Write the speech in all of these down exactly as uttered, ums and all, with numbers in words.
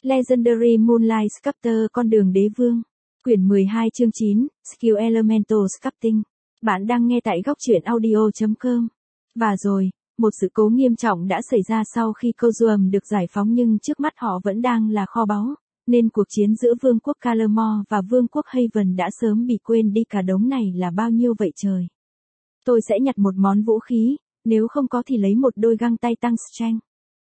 Legendary Moonlight Sculptor Con đường đế vương. Quyển mười hai chương chín, Skill Elemental Sculpting. Bạn đang nghe tại góc truyện audio chấm com. Và rồi, một sự cố nghiêm trọng đã xảy ra sau khi Kozuam được giải phóng, nhưng trước mắt họ vẫn đang là kho báu, nên cuộc chiến giữa Vương quốc Kalamor và Vương quốc Haven đã sớm bị quên đi. Cả đống này là bao nhiêu vậy trời? Tôi sẽ nhặt một món vũ khí, nếu không có thì lấy một đôi găng tay tăng strength.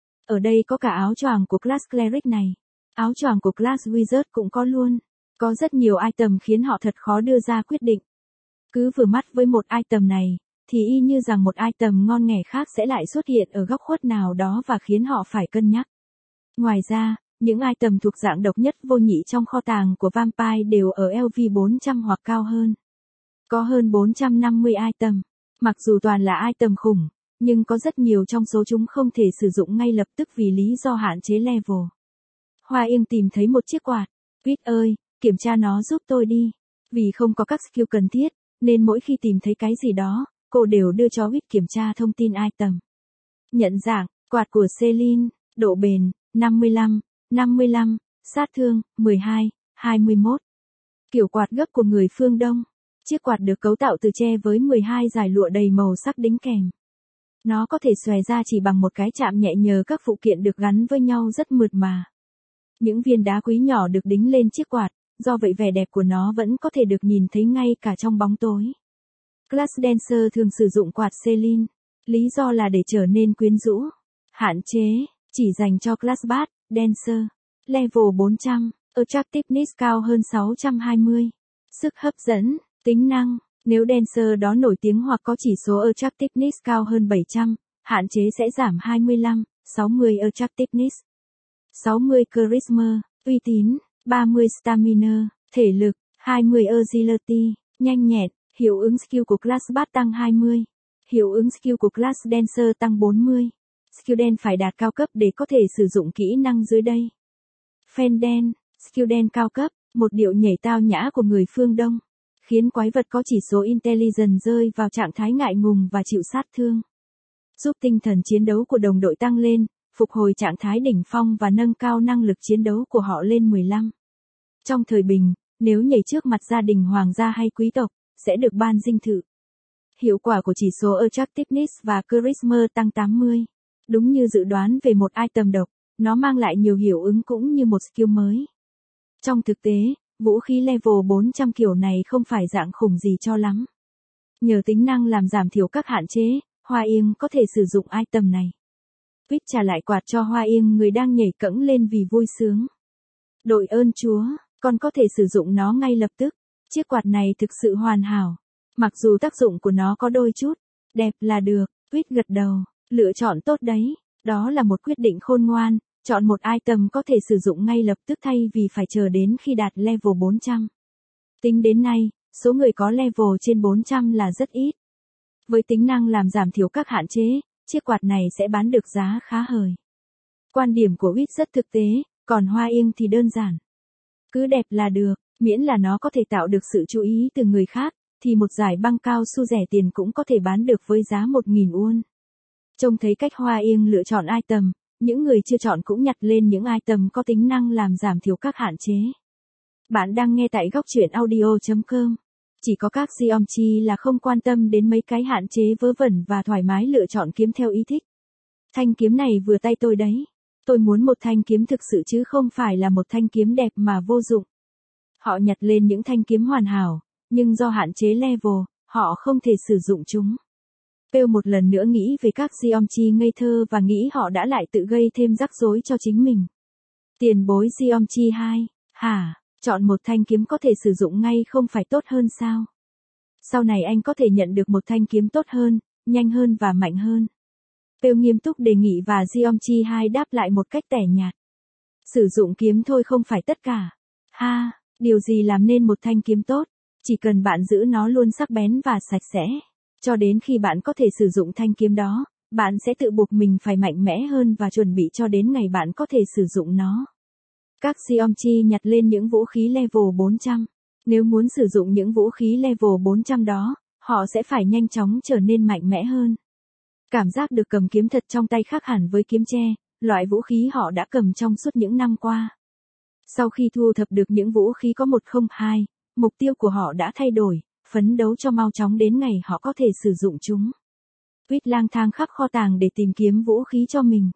Ở đây có cả áo choàng của class Cleric này. Áo choàng của class Wizard cũng có luôn. Có rất nhiều item khiến họ thật khó đưa ra quyết định. Cứ vừa mắt với một item này, thì y như rằng một item ngon nghẻ khác sẽ lại xuất hiện ở góc khuất nào đó và khiến họ phải cân nhắc. Ngoài ra, những item thuộc dạng độc nhất vô nhị trong kho tàng của Vampire đều ở L V bốn trăm hoặc cao hơn. Có hơn bốn trăm năm mươi item. Mặc dù toàn là item khủng, nhưng có rất nhiều trong số chúng không thể sử dụng ngay lập tức vì lý do hạn chế level. Hoa Yên tìm thấy một chiếc quạt. Quýt ơi, kiểm tra nó giúp tôi đi. Vì không có các skill cần thiết, nên mỗi khi tìm thấy cái gì đó, cô đều đưa cho Quýt kiểm tra thông tin item. Nhận dạng, quạt của Celine, độ bền, năm mươi lăm, năm mươi lăm, sát thương, mười hai, hai mươi mốt. Kiểu quạt gấp của người phương Đông. Chiếc quạt được cấu tạo từ tre với mười hai dải lụa đầy màu sắc đính kèm. Nó có thể xòe ra chỉ bằng một cái chạm nhẹ nhờ các phụ kiện được gắn với nhau rất mượt mà. Những viên đá quý nhỏ được đính lên chiếc quạt, do vậy vẻ đẹp của nó vẫn có thể được nhìn thấy ngay cả trong bóng tối. Class Dancer thường sử dụng quạt Celine, lý do là để trở nên quyến rũ. Hạn chế, chỉ dành cho class Bass, Dancer. Level bốn trăm, Attractiveness cao hơn sáu trăm hai mươi. Sức hấp dẫn, tính năng, nếu Dancer đó nổi tiếng hoặc có chỉ số Attractiveness cao hơn bảy trăm, hạn chế sẽ giảm hai mươi lăm, sáu mươi Attractiveness. sáu mươi Charisma, uy tín, ba mươi Stamina, thể lực, hai mươi Agility, nhanh nhẹn, hiệu ứng skill của class Bass tăng hai mươi, hiệu ứng skill của class Dancer tăng bốn mươi. Skill đen phải đạt cao cấp để có thể sử dụng kỹ năng dưới đây. Phen đen, skill đen cao cấp, một điệu nhảy tao nhã của người phương Đông, khiến quái vật có chỉ số Intelligence rơi vào trạng thái ngại ngùng và chịu sát thương. Giúp tinh thần chiến đấu của đồng đội tăng lên, phục hồi trạng thái đỉnh phong và nâng cao năng lực chiến đấu của họ lên mười lăm. Trong thời bình, nếu nhảy trước mặt gia đình hoàng gia hay quý tộc, sẽ được ban dinh thự. Hiệu quả của chỉ số Attractiveness và Charisma tăng tám mươi. Đúng như dự đoán về một item độc, nó mang lại nhiều hiệu ứng cũng như một skill mới. Trong thực tế, vũ khí level bốn trăm kiểu này không phải dạng khủng gì cho lắm. Nhờ tính năng làm giảm thiểu các hạn chế, Hoa Yên có thể sử dụng item này. Quýt trả lại quạt cho Hoa Yên, người đang nhảy cẫng lên vì vui sướng. Đội ơn Chúa, con có thể sử dụng nó ngay lập tức. Chiếc quạt này thực sự hoàn hảo. Mặc dù tác dụng của nó có đôi chút đẹp là được. Quýt gật đầu, lựa chọn tốt đấy. Đó là một quyết định khôn ngoan. Chọn một item có thể sử dụng ngay lập tức thay vì phải chờ đến khi đạt level bốn trăm. Tính đến nay, số người có level trên bốn trăm là rất ít. Với tính năng làm giảm thiểu các hạn chế, chiếc quạt này sẽ bán được giá khá hời. Quan điểm của Quýt rất thực tế, còn Hoa Yên thì đơn giản. Cứ đẹp là được, miễn là nó có thể tạo được sự chú ý từ người khác, thì một giải băng cao su rẻ tiền cũng có thể bán được với giá một nghìn won. Trông thấy cách Hoa Yên lựa chọn item, những người chưa chọn cũng nhặt lên những item có tính năng làm giảm thiểu các hạn chế. Bạn đang nghe tại góc truyện audio chấm com. Chỉ có các Geomchi là không quan tâm đến mấy cái hạn chế vớ vẩn và thoải mái lựa chọn kiếm theo ý thích. Thanh kiếm này vừa tay tôi đấy. Tôi muốn một thanh kiếm thực sự chứ không phải là một thanh kiếm đẹp mà vô dụng. Họ nhặt lên những thanh kiếm hoàn hảo, nhưng do hạn chế level, họ không thể sử dụng chúng. Pêu một lần nữa nghĩ về các Geomchi ngây thơ và nghĩ họ đã lại tự gây thêm rắc rối cho chính mình. Tiền bối Geomchi hai, hả, chọn một thanh kiếm có thể sử dụng ngay không phải tốt hơn sao? Sau này anh có thể nhận được một thanh kiếm tốt hơn, nhanh hơn và mạnh hơn. Pêu nghiêm túc đề nghị và Geomchi hai đáp lại một cách tẻ nhạt. Sử dụng kiếm thôi không phải tất cả. Ha, điều gì làm nên một thanh kiếm tốt? Chỉ cần bạn giữ nó luôn sắc bén và sạch sẽ. Cho đến khi bạn có thể sử dụng thanh kiếm đó, bạn sẽ tự buộc mình phải mạnh mẽ hơn và chuẩn bị cho đến ngày bạn có thể sử dụng nó. Các Geomchi nhặt lên những vũ khí level bốn trăm. Nếu muốn sử dụng những vũ khí level bốn trăm đó, họ sẽ phải nhanh chóng trở nên mạnh mẽ hơn. Cảm giác được cầm kiếm thật trong tay khác hẳn với kiếm tre, loại vũ khí họ đã cầm trong suốt những năm qua. Sau khi thu thập được những vũ khí có một không hai, mục tiêu của họ đã thay đổi, phấn đấu cho mau chóng đến ngày họ có thể sử dụng chúng. Reed lang thang khắp kho tàng để tìm kiếm vũ khí cho mình.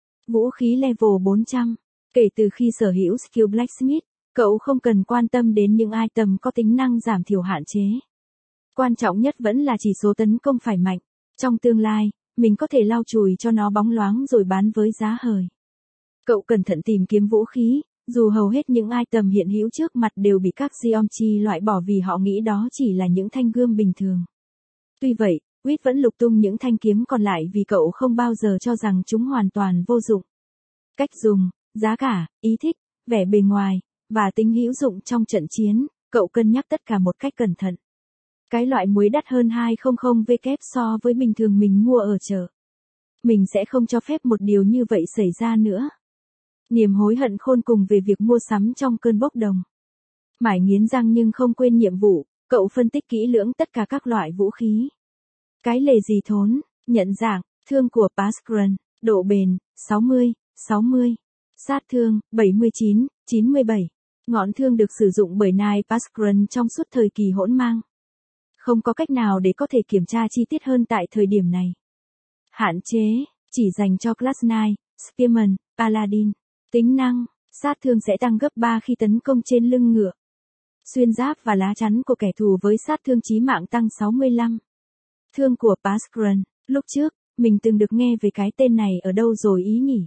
Vũ khí level bốn trăm. Kể từ khi sở hữu skill Blacksmith, cậu không cần quan tâm đến những item có tính năng giảm thiểu hạn chế. Quan trọng nhất vẫn là chỉ số tấn công phải mạnh. Trong tương lai, mình có thể lau chùi cho nó bóng loáng rồi bán với giá hời. Cậu cẩn thận tìm kiếm vũ khí, dù hầu hết những item hiện hữu trước mặt đều bị các Geomchi loại bỏ vì họ nghĩ đó chỉ là những thanh gươm bình thường. Tuy vậy, Reed vẫn lục tung những thanh kiếm còn lại vì cậu không bao giờ cho rằng chúng hoàn toàn vô dụng. Cách dùng, giá cả, ý thích, vẻ bề ngoài, và tính hữu dụng trong trận chiến, cậu cân nhắc tất cả một cách cẩn thận. Cái loại muối đắt hơn hai trăm W so với bình thường mình mua ở chợ. Mình sẽ không cho phép một điều như vậy xảy ra nữa. Niềm hối hận khôn cùng về việc mua sắm trong cơn bốc đồng. Mải nghiến răng nhưng không quên nhiệm vụ, cậu phân tích kỹ lưỡng tất cả các loại vũ khí. Cái lề gì thốn, nhận dạng, thương của Pascran, độ bền, sáu mươi, sáu mươi. Sát thương, bảy mươi chín, chín mươi bảy. Ngọn thương được sử dụng bởi Knight Pascran trong suốt thời kỳ hỗn mang. Không có cách nào để có thể kiểm tra chi tiết hơn tại thời điểm này. Hạn chế, chỉ dành cho Class Knight, Spearman, Paladin. Tính năng, sát thương sẽ tăng gấp ba khi tấn công trên lưng ngựa. Xuyên giáp và lá chắn của kẻ thù với sát thương chí mạng tăng sáu mươi lăm. Thương của Pascran, lúc trước, mình từng được nghe về cái tên này ở đâu rồi ý nhỉ?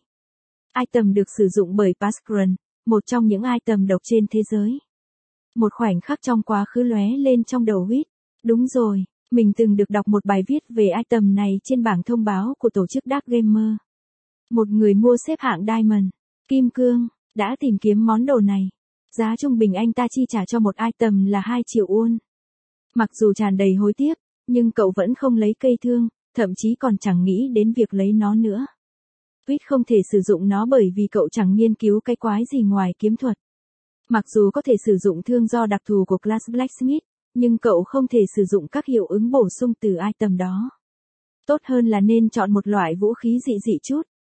Item được sử dụng bởi Pascran, một trong những item độc trên thế giới. Một khoảnh khắc trong quá khứ lóe lên trong đầu Reed. Đúng rồi, mình từng được đọc một bài viết về item này trên bảng thông báo của tổ chức Dark Gamer. Một người mua xếp hạng Diamond, Kim Cương, đã tìm kiếm món đồ này. Giá trung bình anh ta chi trả cho một item là hai triệu won. Mặc dù tràn đầy hối tiếc, nhưng cậu vẫn không lấy cây thương, thậm chí còn chẳng nghĩ đến việc lấy nó nữa. Reed không thể sử dụng nó bởi vì cậu chẳng nghiên cứu cái quái gì ngoài kiếm thuật. Mặc dù có thể sử dụng thương do đặc thù của Class Blacksmith, nhưng cậu không thể sử dụng các hiệu ứng bổ sung từ item đó. Tốt hơn là nên chọn một loại vũ khí dị dị chút.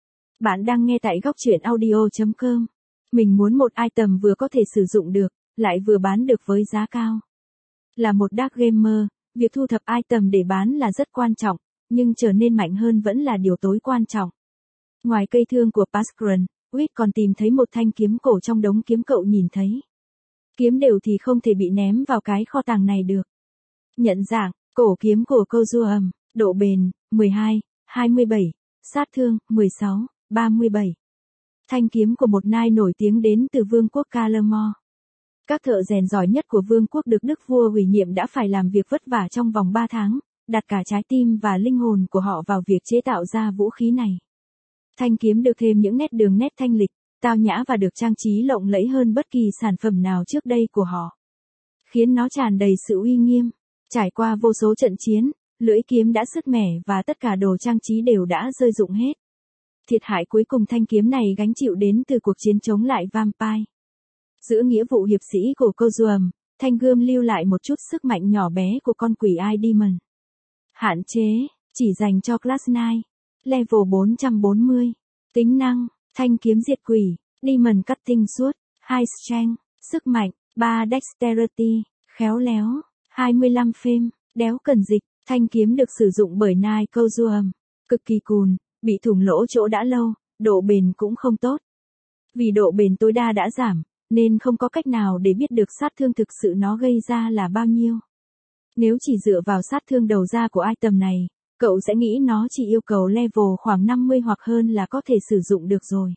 Bạn đang nghe tại góc truyện audio chấm com. Mình muốn một item vừa có thể sử dụng được, lại vừa bán được với giá cao. Là một Dark Gamer, việc thu thập item để bán là rất quan trọng, nhưng trở nên mạnh hơn vẫn là điều tối quan trọng. Ngoài cây thương của Pascran, Reed còn tìm thấy một thanh kiếm cổ trong đống kiếm cậu nhìn thấy. Kiếm đều thì không thể bị ném vào cái kho tàng này được. Nhận dạng, cổ kiếm của Kozuam, độ bền, mười hai, hai mươi bảy, sát thương, mười sáu, ba mươi bảy. Thanh kiếm của một knight nổi tiếng đến từ vương quốc Calamore. Các thợ rèn giỏi nhất của vương quốc được đức vua ủy nhiệm đã phải làm việc vất vả trong vòng ba tháng, đặt cả trái tim và linh hồn của họ vào việc chế tạo ra vũ khí này. Thanh kiếm được thêm những nét đường nét thanh lịch, tao nhã và được trang trí lộng lẫy hơn bất kỳ sản phẩm nào trước đây của họ. Khiến nó tràn đầy sự uy nghiêm. Trải qua vô số trận chiến, lưỡi kiếm đã sứt mẻ và tất cả đồ trang trí đều đã rơi rụng hết. Thiệt hại cuối cùng thanh kiếm này gánh chịu đến từ cuộc chiến chống lại vampire. Giữa nghĩa vụ hiệp sĩ của Kozuam, thanh gươm lưu lại một chút sức mạnh nhỏ bé của con quỷ Eye Demon. Hạn chế, chỉ dành cho Class Knight. Level bốn trăm bốn mươi. Tính năng, thanh kiếm diệt quỷ, Demon Cutting Sword, hai Strength, sức mạnh, ba Dexterity, khéo léo, hai mươi lăm phêm, đéo cần dịch, thanh kiếm được sử dụng bởi Knight Kozuam. Cực kỳ cùn, bị thủng lỗ chỗ đã lâu, độ bền cũng không tốt. Vì độ bền tối đa đã giảm, nên không có cách nào để biết được sát thương thực sự nó gây ra là bao nhiêu. Nếu chỉ dựa vào sát thương đầu ra của item này, cậu sẽ nghĩ nó chỉ yêu cầu level khoảng năm mươi hoặc hơn là có thể sử dụng được rồi.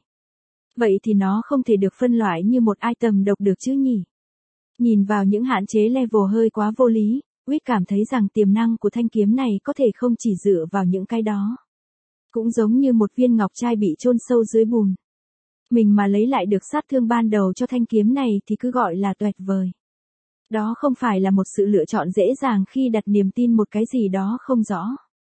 Vậy thì nó không thể được phân loại như một item độc được chứ nhỉ? Nhìn vào những hạn chế level hơi quá vô lý, Reed cảm thấy rằng tiềm năng của thanh kiếm này có thể không chỉ dựa vào những cái đó. Cũng giống như một viên ngọc trai bị chôn sâu dưới bùn. Mình mà lấy lại được sát thương ban đầu cho thanh kiếm này thì cứ gọi là tuyệt vời. Đó không phải là một sự lựa chọn dễ dàng khi đặt niềm tin một cái gì đó không rõ.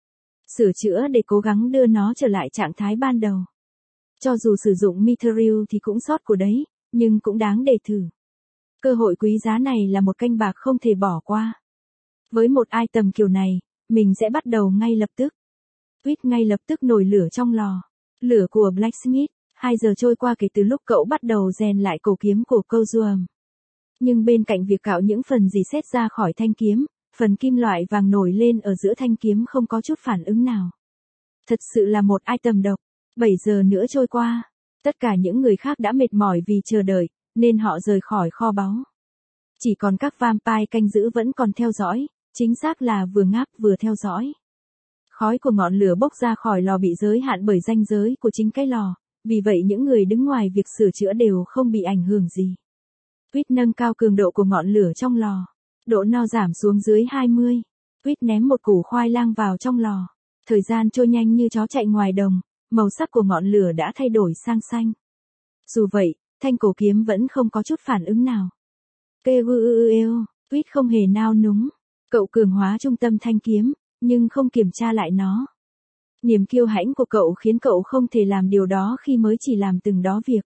Sửa chữa để cố gắng đưa nó trở lại trạng thái ban đầu. Cho dù sử dụng Mithril thì cũng sót của đấy, nhưng cũng đáng để thử. Cơ hội quý giá này là một canh bạc không thể bỏ qua. Với một item kiểu này, mình sẽ bắt đầu ngay lập tức. Reed ngay lập tức nổi lửa trong lò. Lửa của Blacksmith, hai giờ trôi qua kể từ lúc cậu bắt đầu rèn lại cổ kiếm của Kozuam. Nhưng bên cạnh việc cạo những phần dì xét ra khỏi thanh kiếm, phần kim loại vàng nổi lên ở giữa thanh kiếm không có chút phản ứng nào. Thật sự là một item độc. bảy giờ nữa trôi qua. Tất cả những người khác đã mệt mỏi vì chờ đợi, nên họ rời khỏi kho báu. Chỉ còn các vampire canh giữ vẫn còn theo dõi, chính xác là vừa ngáp vừa theo dõi. Khói của ngọn lửa bốc ra khỏi lò bị giới hạn bởi ranh giới của chính cái lò, vì vậy những người đứng ngoài việc sửa chữa đều không bị ảnh hưởng gì. Quýt nâng cao cường độ của ngọn lửa trong lò. Độ no giảm xuống dưới hai mươi. Quýt ném một củ khoai lang vào trong lò. Thời gian trôi nhanh như chó chạy ngoài đồng, màu sắc của ngọn lửa đã thay đổi sang xanh. Dù vậy, thanh cổ kiếm vẫn không có chút phản ứng nào. Kêu, Quýt không hề nao núng. Cậu cường hóa trung tâm thanh kiếm, nhưng không kiểm tra lại nó. Niềm kiêu hãnh của cậu khiến cậu không thể làm điều đó khi mới chỉ làm từng đó việc.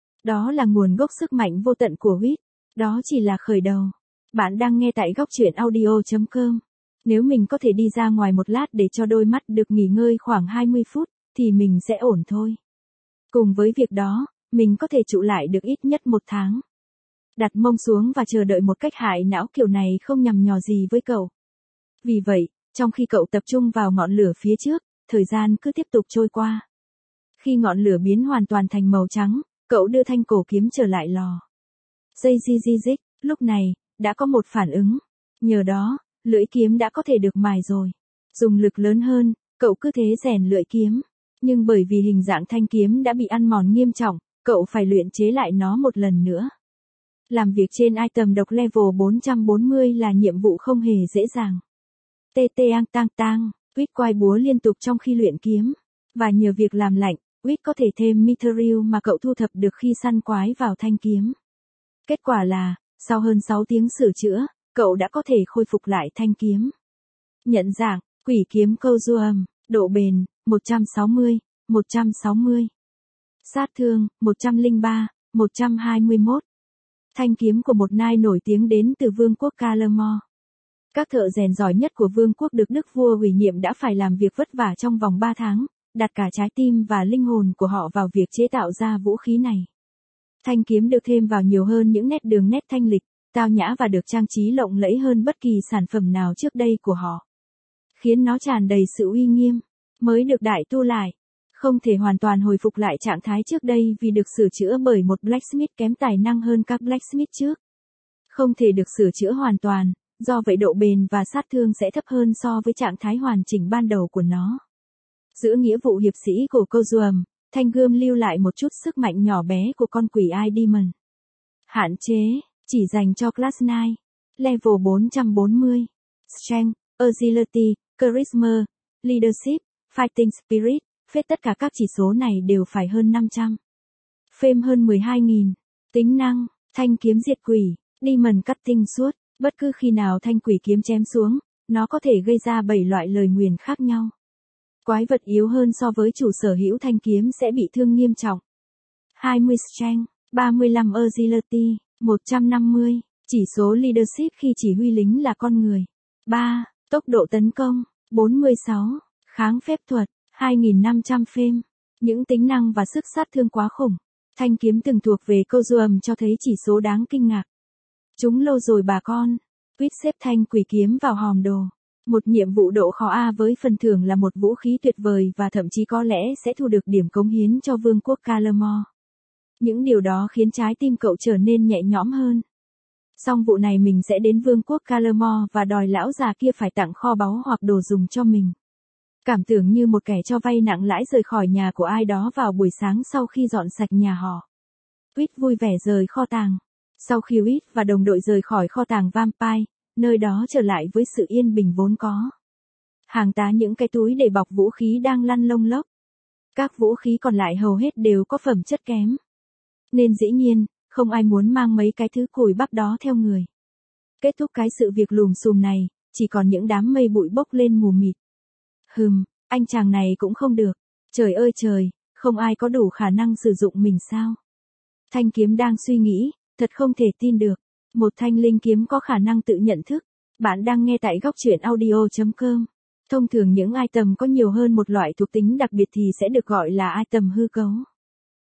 Đó là nguồn gốc sức mạnh vô tận của Quýt. Đó chỉ là khởi đầu. Bạn đang nghe tại góc truyện audio chấm com. Nếu mình có thể đi ra ngoài một lát để cho đôi mắt được nghỉ ngơi khoảng hai mươi phút, thì mình sẽ ổn thôi. Cùng với việc đó, mình có thể trụ lại được ít nhất một tháng. Đặt mông xuống và chờ đợi một cách hại não kiểu này không nhằm nhò gì với cậu. Vì vậy, trong khi cậu tập trung vào ngọn lửa phía trước, thời gian cứ tiếp tục trôi qua. Khi ngọn lửa biến hoàn toàn thành màu trắng, cậu đưa thanh cổ kiếm trở lại lò. Dây di di dích, lúc này, đã có một phản ứng. Nhờ đó, lưỡi kiếm đã có thể được mài rồi. Dùng lực lớn hơn, cậu cứ thế rèn lưỡi kiếm. Nhưng bởi vì hình dạng thanh kiếm đã bị ăn mòn nghiêm trọng, cậu phải luyện chế lại nó một lần nữa. Làm việc trên item độc level bốn trăm bốn mươi là nhiệm vụ không hề dễ dàng. Tê tê ang tang tang, Quýt quay búa liên tục trong khi luyện kiếm. Và nhờ việc làm lạnh, Quýt có thể thêm mithril mà cậu thu thập được khi săn quái vào thanh kiếm. Kết quả là, sau hơn sáu tiếng sửa chữa, cậu đã có thể khôi phục lại thanh kiếm. Nhận dạng, quỷ kiếm Kozuam, độ bền, một trăm sáu mươi, một trăm sáu mươi. Sát thương, một trăm lẻ ba, một trăm hai mươi mốt. Thanh kiếm của một nai nổi tiếng đến từ vương quốc Calamore. Các thợ rèn giỏi nhất của vương quốc được đức vua ủy nhiệm đã phải làm việc vất vả trong vòng ba tháng, đặt cả trái tim và linh hồn của họ vào việc chế tạo ra vũ khí này. Thanh kiếm được thêm vào nhiều hơn những nét đường nét thanh lịch, tao nhã và được trang trí lộng lẫy hơn bất kỳ sản phẩm nào trước đây của họ. Khiến nó tràn đầy sự uy nghiêm, mới được đại tu lại. Không thể hoàn toàn hồi phục lại trạng thái trước đây vì được sửa chữa bởi một blacksmith kém tài năng hơn các blacksmith trước. Không thể được sửa chữa hoàn toàn, do vậy độ bền và sát thương sẽ thấp hơn so với trạng thái hoàn chỉnh ban đầu của nó. Giữa nghĩa vụ hiệp sĩ của Kozuam, thanh gươm lưu lại một chút sức mạnh nhỏ bé của con quỷ Eye Demon. Hạn chế, chỉ dành cho Class chín, Level bốn trăm bốn mươi. Strength, Agility, Charisma, Leadership, Fighting Spirit, phết tất cả các chỉ số này đều phải hơn năm trăm. Fame hơn mười hai nghìn. Tính năng, thanh kiếm diệt quỷ, Demon Cutting Sword, bất cứ khi nào thanh quỷ kiếm chém xuống, nó có thể gây ra bảy loại lời nguyền khác nhau. Quái vật yếu hơn so với chủ sở hữu thanh kiếm sẽ bị thương nghiêm trọng. hai mươi Strength, ba mươi lăm Agility, một trăm năm mươi, chỉ số Leadership khi chỉ huy lính là con người. ba. Tốc độ tấn công, bốn mươi sáu, kháng phép thuật, hai nghìn năm trăm Fame. Những tính năng và sức sát thương quá khủng. Thanh kiếm từng thuộc về Kozuam cho thấy chỉ số đáng kinh ngạc. Chúng lâu rồi bà con. Quýt xếp thanh quỷ kiếm vào hòm đồ. Một nhiệm vụ độ khó A với phần thưởng là một vũ khí tuyệt vời và thậm chí có lẽ sẽ thu được điểm cống hiến cho vương quốc Calamore. Những điều đó khiến trái tim cậu trở nên nhẹ nhõm hơn. Xong vụ này mình sẽ đến vương quốc Calamore và đòi lão già kia phải tặng kho báu hoặc đồ dùng cho mình. Cảm tưởng như một kẻ cho vay nặng lãi rời khỏi nhà của ai đó vào buổi sáng sau khi dọn sạch nhà họ. Quýt vui vẻ rời kho tàng. Sau khi Quýt và đồng đội rời khỏi kho tàng Vampire, nơi đó trở lại với sự yên bình vốn có. Hàng tá những cái túi để bọc vũ khí đang lăn lông lốc. Các vũ khí còn lại hầu hết đều có phẩm chất kém. Nên dĩ nhiên, không ai muốn mang mấy cái thứ cùi bắp đó theo người. Kết thúc cái sự việc lùm xùm này, chỉ còn những đám mây bụi bốc lên mù mịt. Hừm, anh chàng này cũng không được. Trời ơi trời, không ai có đủ khả năng sử dụng mình sao? Thanh kiếm đang suy nghĩ, thật không thể tin được. Một thanh linh kiếm có khả năng tự nhận thức. Bạn đang nghe tại góc truyện audio chấm com. Thông thường những item có nhiều hơn một loại thuộc tính đặc biệt thì sẽ được gọi là item hư cấu.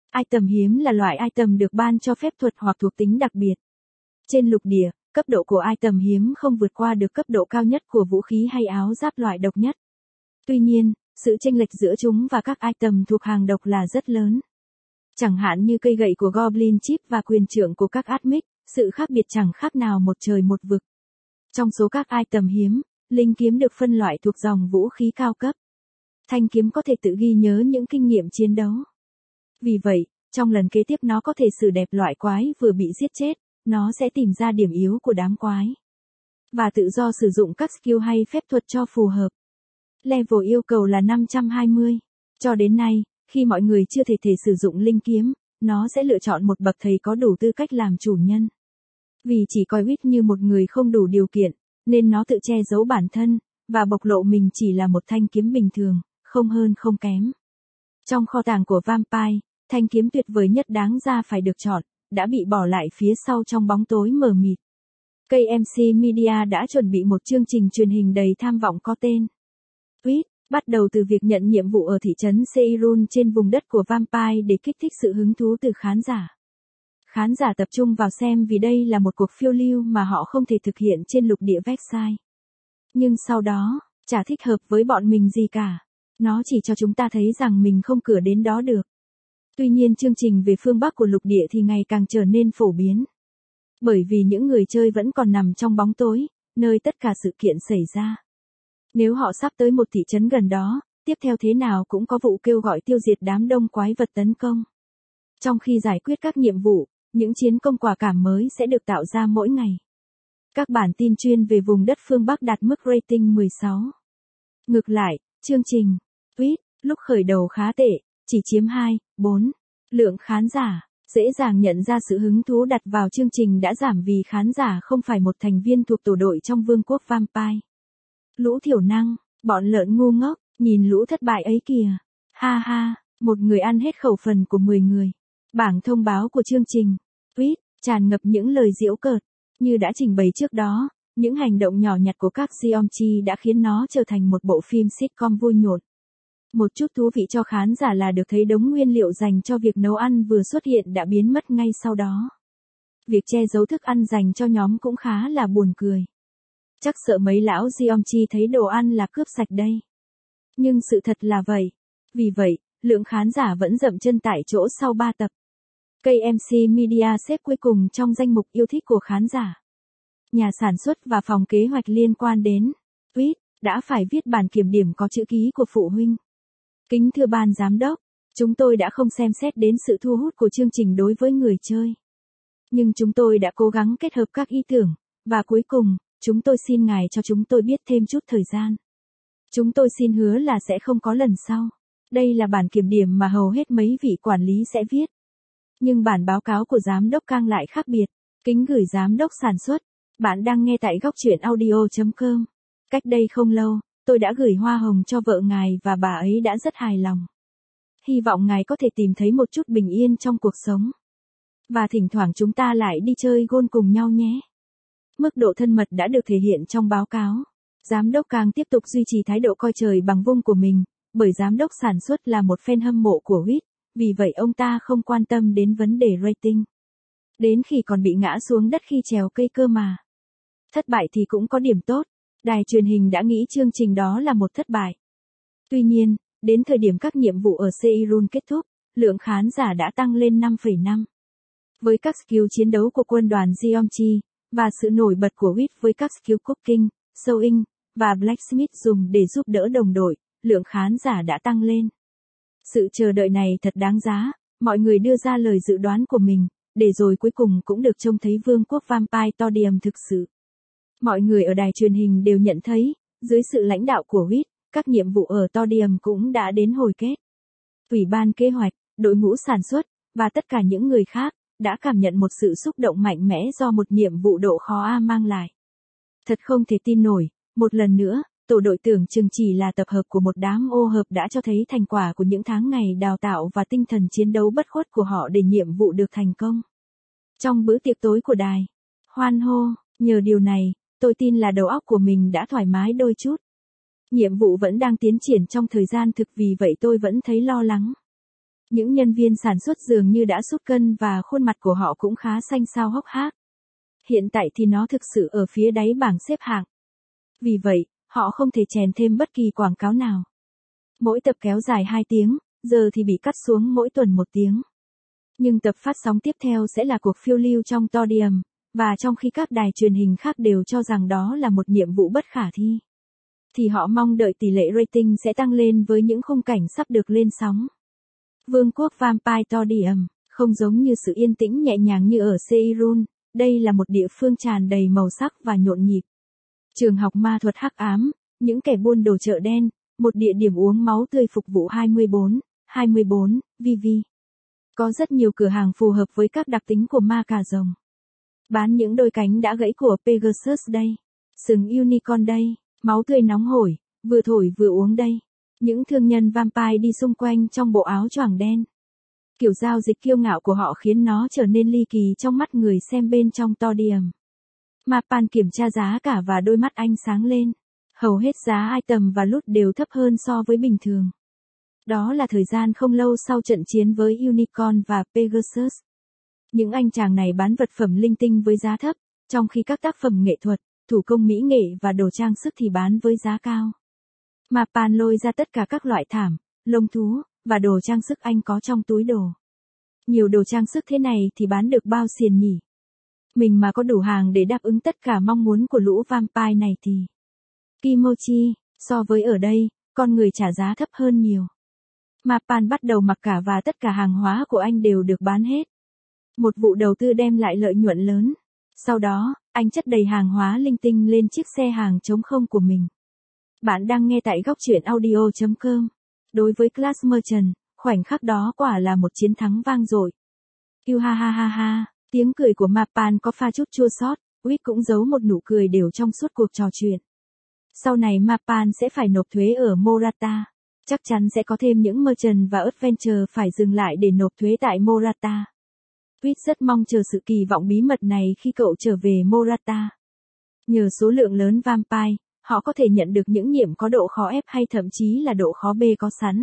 Item hiếm là loại item được ban cho phép thuật hoặc thuộc tính đặc biệt. Trên lục địa, cấp độ của item hiếm không vượt qua được cấp độ cao nhất của vũ khí hay áo giáp loại độc nhất. Tuy nhiên, sự chênh lệch giữa chúng và các item thuộc hàng độc là rất lớn. Chẳng hạn như cây gậy của Goblin Chip và quyền trượng của các Admix, sự khác biệt chẳng khác nào một trời một vực. Trong số các item hiếm, linh kiếm được phân loại thuộc dòng vũ khí cao cấp. Thanh kiếm có thể tự ghi nhớ những kinh nghiệm chiến đấu. Vì vậy, trong lần kế tiếp nó có thể xử đẹp loại quái vừa bị giết chết, nó sẽ tìm ra điểm yếu của đám quái. Và tự do sử dụng các skill hay phép thuật cho phù hợp. Level yêu cầu là năm trăm hai mươi. Cho đến nay, khi mọi người chưa thể thể sử dụng linh kiếm, nó sẽ lựa chọn một bậc thầy có đủ tư cách làm chủ nhân. Vì chỉ coi Wit như một người không đủ điều kiện, nên nó tự che giấu bản thân, và bộc lộ mình chỉ là một thanh kiếm bình thường, không hơn không kém. Trong kho tàng của Vampire, thanh kiếm tuyệt vời nhất đáng ra phải được chọn, đã bị bỏ lại phía sau trong bóng tối mờ mịt. ca em xê Media đã chuẩn bị một chương trình truyền hình đầy tham vọng có tên Wit, bắt đầu từ việc nhận nhiệm vụ ở thị trấn Seirun trên vùng đất của Vampire để kích thích sự hứng thú từ khán giả. Khán giả tập trung vào xem vì đây là một cuộc phiêu lưu mà họ không thể thực hiện trên lục địa Vexai. Nhưng sau đó, chả thích hợp với bọn mình gì cả. Nó chỉ cho chúng ta thấy rằng mình không cửa đến đó được. Tuy nhiên chương trình về phương Bắc của lục địa thì ngày càng trở nên phổ biến. Bởi vì những người chơi vẫn còn nằm trong bóng tối, nơi tất cả sự kiện xảy ra. Nếu họ sắp tới một thị trấn gần đó, tiếp theo thế nào cũng có vụ kêu gọi tiêu diệt đám đông quái vật tấn công. Trong khi giải quyết các nhiệm vụ, những chiến công quả cảm mới sẽ được tạo ra mỗi ngày. Các bản tin chuyên về vùng đất phương Bắc đạt mức rating mười sáu. Ngược lại, chương trình Wit lúc khởi đầu khá tệ, chỉ chiếm hai, bốn lượng khán giả. Dễ dàng nhận ra sự hứng thú đặt vào chương trình đã giảm vì khán giả không phải một thành viên thuộc tổ đội trong vương quốc Vampire. Lũ thiểu năng, bọn lợn ngu ngốc, nhìn lũ thất bại ấy kìa. Ha ha, một người ăn hết khẩu phần của mười người. Bảng thông báo của chương trình Wit tràn ngập những lời giễu cợt. Như đã trình bày trước đó, những hành động nhỏ nhặt của các Geomchi đã khiến nó trở thành một bộ phim sitcom vui nhộn. Một chút thú vị cho khán giả là được thấy đống nguyên liệu dành cho việc nấu ăn vừa xuất hiện đã biến mất ngay sau đó. Việc che giấu thức ăn dành cho nhóm cũng khá là buồn cười. Chắc sợ mấy lão Geomchi thấy đồ ăn là cướp sạch đây. Nhưng sự thật là vậy. Vì vậy, lượng khán giả vẫn dậm chân tại chỗ sau ba tập. ca em xê Media xếp cuối cùng trong danh mục yêu thích của khán giả. Nhà sản xuất và phòng kế hoạch liên quan đến Wit đã phải viết bản kiểm điểm có chữ ký của phụ huynh. Kính thưa ban giám đốc, chúng tôi đã không xem xét đến sự thu hút của chương trình đối với người chơi. Nhưng chúng tôi đã cố gắng kết hợp các ý tưởng, và cuối cùng, chúng tôi xin ngài cho chúng tôi biết thêm chút thời gian. Chúng tôi xin hứa là sẽ không có lần sau. Đây là bản kiểm điểm mà hầu hết mấy vị quản lý sẽ viết. Nhưng bản báo cáo của giám đốc Kang lại khác biệt. Kính gửi giám đốc sản xuất. Bạn đang nghe tại góc truyện audio chấm com. Cách đây không lâu, tôi đã gửi hoa hồng cho vợ ngài và bà ấy đã rất hài lòng. Hy vọng ngài có thể tìm thấy một chút bình yên trong cuộc sống. Và thỉnh thoảng chúng ta lại đi chơi golf cùng nhau nhé. Mức độ thân mật đã được thể hiện trong báo cáo. Giám đốc Kang tiếp tục duy trì thái độ coi trời bằng vung của mình, bởi giám đốc sản xuất là một fan hâm mộ của Wit, vì vậy ông ta không quan tâm đến vấn đề rating. Đến khi còn bị ngã xuống đất khi trèo cây cơ mà. Thất bại thì cũng có điểm tốt. Đài truyền hình đã nghĩ chương trình đó là một thất bại. Tuy nhiên, đến thời điểm các nhiệm vụ ở Seirun kết thúc, lượng khán giả đã tăng lên năm phẩy năm. Với các skill chiến đấu của quân đoàn Geomchi, và sự nổi bật của Wit với các skill cooking, sewing, và blacksmith dùng để giúp đỡ đồng đội, lượng khán giả đã tăng lên. Sự chờ đợi này thật đáng giá, mọi người đưa ra lời dự đoán của mình, để rồi cuối cùng cũng được trông thấy vương quốc Vampire Todium thực sự. Mọi người ở đài truyền hình đều nhận thấy, dưới sự lãnh đạo của Wit, các nhiệm vụ ở Todium cũng đã đến hồi kết. Ủy ban kế hoạch, đội ngũ sản xuất, và tất cả những người khác, đã cảm nhận một sự xúc động mạnh mẽ do một nhiệm vụ độ khó A mang lại. Thật không thể tin nổi, một lần nữa, tổ đội tưởng chừng chỉ là tập hợp của một đám ô hợp đã cho thấy thành quả của những tháng ngày đào tạo và tinh thần chiến đấu bất khuất của họ để nhiệm vụ được thành công. Trong bữa tiệc tối của đài, hoan hô, nhờ điều này, tôi tin là đầu óc của mình đã thoải mái đôi chút. Nhiệm vụ vẫn đang tiến triển trong thời gian thực vì vậy tôi vẫn thấy lo lắng. Những nhân viên sản xuất dường như đã sút cân và khuôn mặt của họ cũng khá xanh xao hốc hác. Hiện tại thì nó thực sự ở phía đáy bảng xếp hạng. Vì vậy, họ không thể chèn thêm bất kỳ quảng cáo nào. Mỗi tập kéo dài hai tiếng, giờ thì bị cắt xuống mỗi tuần một tiếng. Nhưng tập phát sóng tiếp theo sẽ là cuộc phiêu lưu trong Todium, và trong khi các đài truyền hình khác đều cho rằng đó là một nhiệm vụ bất khả thi, thì họ mong đợi tỷ lệ rating sẽ tăng lên với những khung cảnh sắp được lên sóng. Vương quốc Vampire Todium, không giống như sự yên tĩnh nhẹ nhàng như ở Seirun, đây là một địa phương tràn đầy màu sắc và nhộn nhịp. Trường học ma thuật hắc ám, những kẻ buôn đồ chợ đen, một địa điểm uống máu tươi phục vụ hai mươi bốn, hai mươi bốn, vê vê. Có rất nhiều cửa hàng phù hợp với các đặc tính của ma cà rồng. Bán những đôi cánh đã gãy của Pegasus đây. Sừng unicorn đây. Máu tươi nóng hổi, vừa thổi vừa uống đây. Những thương nhân vampire đi xung quanh trong bộ áo choàng đen. Kiểu giao dịch kiêu ngạo của họ khiến nó trở nên ly kỳ trong mắt người xem bên trong Todium. Mapan kiểm tra giá cả và đôi mắt anh sáng lên. Hầu hết giá item và loot đều thấp hơn so với bình thường. Đó là thời gian không lâu sau trận chiến với Unicorn và Pegasus. Những anh chàng này bán vật phẩm linh tinh với giá thấp, trong khi các tác phẩm nghệ thuật, thủ công mỹ nghệ và đồ trang sức thì bán với giá cao. Mapan lôi ra tất cả các loại thảm, lông thú, và đồ trang sức anh có trong túi đồ. Nhiều đồ trang sức thế này thì bán được bao xiền nhỉ? Mình mà có đủ hàng để đáp ứng tất cả mong muốn của lũ vampire này thì... Kimochi, so với ở đây, con người trả giá thấp hơn nhiều. Mapan bắt đầu mặc cả và tất cả hàng hóa của anh đều được bán hết. Một vụ đầu tư đem lại lợi nhuận lớn. Sau đó, anh chất đầy hàng hóa linh tinh lên chiếc xe hàng trống không của mình. Bạn đang nghe tại góc truyện audio chấm com. Đối với Class Merchant, khoảnh khắc đó quả là một chiến thắng vang dội. Yêu ha ha ha ha, tiếng cười của Mapan có pha chút chua xót, Wit cũng giấu một nụ cười đều trong suốt cuộc trò chuyện. Sau này Mapan sẽ phải nộp thuế ở Morata. Chắc chắn sẽ có thêm những merchant và adventure phải dừng lại để nộp thuế tại Morata. Wit rất mong chờ sự kỳ vọng bí mật này khi cậu trở về Morata. Nhờ số lượng lớn vampire, họ có thể nhận được những nhiệm có độ khó F hay thậm chí là độ khó B có sẵn.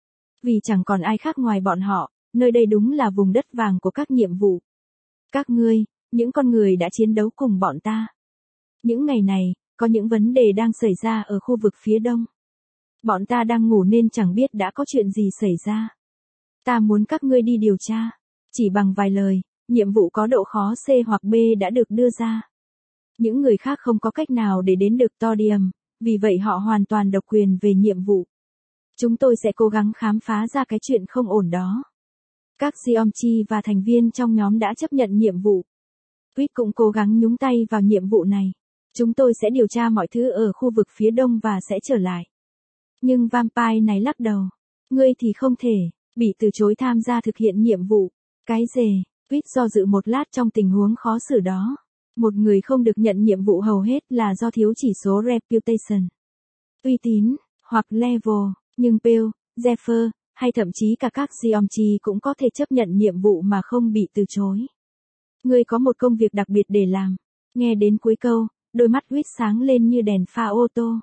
Vì chẳng còn ai khác ngoài bọn họ, nơi đây đúng là vùng đất vàng của các nhiệm vụ. Các ngươi, những con người đã chiến đấu cùng bọn ta. Những ngày này, có những vấn đề đang xảy ra ở khu vực phía đông. Bọn ta đang ngủ nên chẳng biết đã có chuyện gì xảy ra. Ta muốn các ngươi đi điều tra. Chỉ bằng vài lời, nhiệm vụ có độ khó C hoặc B đã được đưa ra. Những người khác không có cách nào để đến được Todium, vì vậy họ hoàn toàn độc quyền về nhiệm vụ. Chúng tôi sẽ cố gắng khám phá ra cái chuyện không ổn đó. Các Geomchi và thành viên trong nhóm đã chấp nhận nhiệm vụ. Wit cũng cố gắng nhúng tay vào nhiệm vụ này. Chúng tôi sẽ điều tra mọi thứ ở khu vực phía đông và sẽ trở lại. Nhưng vampire này lắc đầu. Ngươi thì không thể, bị từ chối tham gia thực hiện nhiệm vụ. Cái gì? Wit do dự một lát trong tình huống khó xử đó. Một người không được nhận nhiệm vụ hầu hết là do thiếu chỉ số reputation, uy tín, hoặc level, nhưng Bill, Zephyr, hay thậm chí cả các Geomchi cũng có thể chấp nhận nhiệm vụ mà không bị từ chối. Ngươi có một công việc đặc biệt để làm. Nghe đến cuối câu, đôi mắt Wit sáng lên như đèn pha ô tô.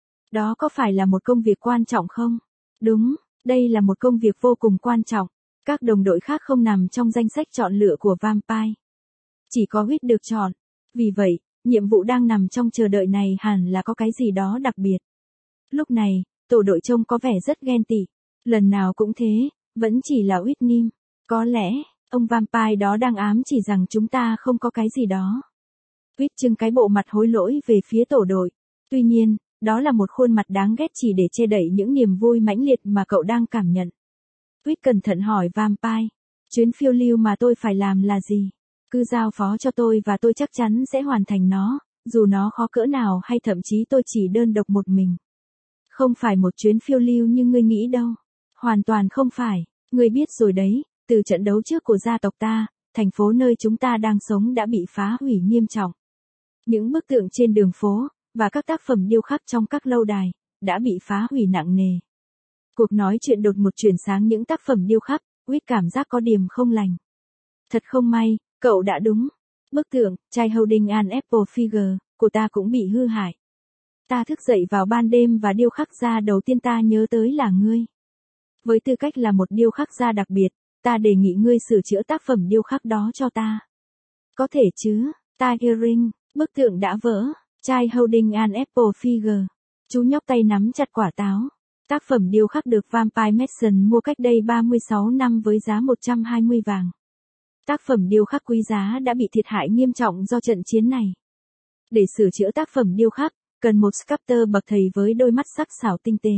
Đó có phải là một công việc quan trọng không? Đúng, đây là một công việc vô cùng quan trọng. Các đồng đội khác không nằm trong danh sách chọn lựa của Vampire. Chỉ có Wit được chọn. Vì vậy, nhiệm vụ đang nằm trong chờ đợi này hẳn là có cái gì đó đặc biệt. Lúc này, tổ đội trông có vẻ rất ghen tị. Lần nào cũng thế, vẫn chỉ là Wit Nim. Có lẽ, ông Vampire đó đang ám chỉ rằng chúng ta không có cái gì đó. Wit trưng cái bộ mặt hối lỗi về phía tổ đội. Tuy nhiên, đó là một khuôn mặt đáng ghét chỉ để che đậy những niềm vui mãnh liệt mà cậu đang cảm nhận. Wit cẩn thận hỏi Vampire, chuyến phiêu lưu mà tôi phải làm là gì? Cứ giao phó cho tôi và tôi chắc chắn sẽ hoàn thành nó, dù nó khó cỡ nào hay thậm chí tôi chỉ đơn độc một mình. Không phải một chuyến phiêu lưu như ngươi nghĩ đâu. Hoàn toàn không phải, ngươi biết rồi đấy, từ trận đấu trước của gia tộc ta, thành phố nơi chúng ta đang sống đã bị phá hủy nghiêm trọng. Những bức tượng trên đường phố, và các tác phẩm điêu khắc trong các lâu đài, đã bị phá hủy nặng nề. Cuộc nói chuyện đột ngột chuyển sang những tác phẩm điêu khắc, Wit cảm giác có điểm không lành. Thật không may, cậu đã đúng. Bức tượng, Child Holding an Apple Figure, của ta cũng bị hư hại. Ta thức dậy vào ban đêm và điêu khắc ra đầu tiên ta nhớ tới là ngươi. Với tư cách là một điêu khắc gia đặc biệt, ta đề nghị ngươi sửa chữa tác phẩm điêu khắc đó cho ta. Có thể chứ, Tiger Ring, bức tượng đã vỡ, Child holding an apple figure. Chú nhóc tay nắm chặt quả táo. Tác phẩm điêu khắc được Vampire Mason mua cách đây ba mươi sáu năm với giá một trăm hai mươi vàng. Tác phẩm điêu khắc quý giá đã bị thiệt hại nghiêm trọng do trận chiến này. Để sửa chữa tác phẩm điêu khắc, cần một sculptor bậc thầy với đôi mắt sắc sảo tinh tế.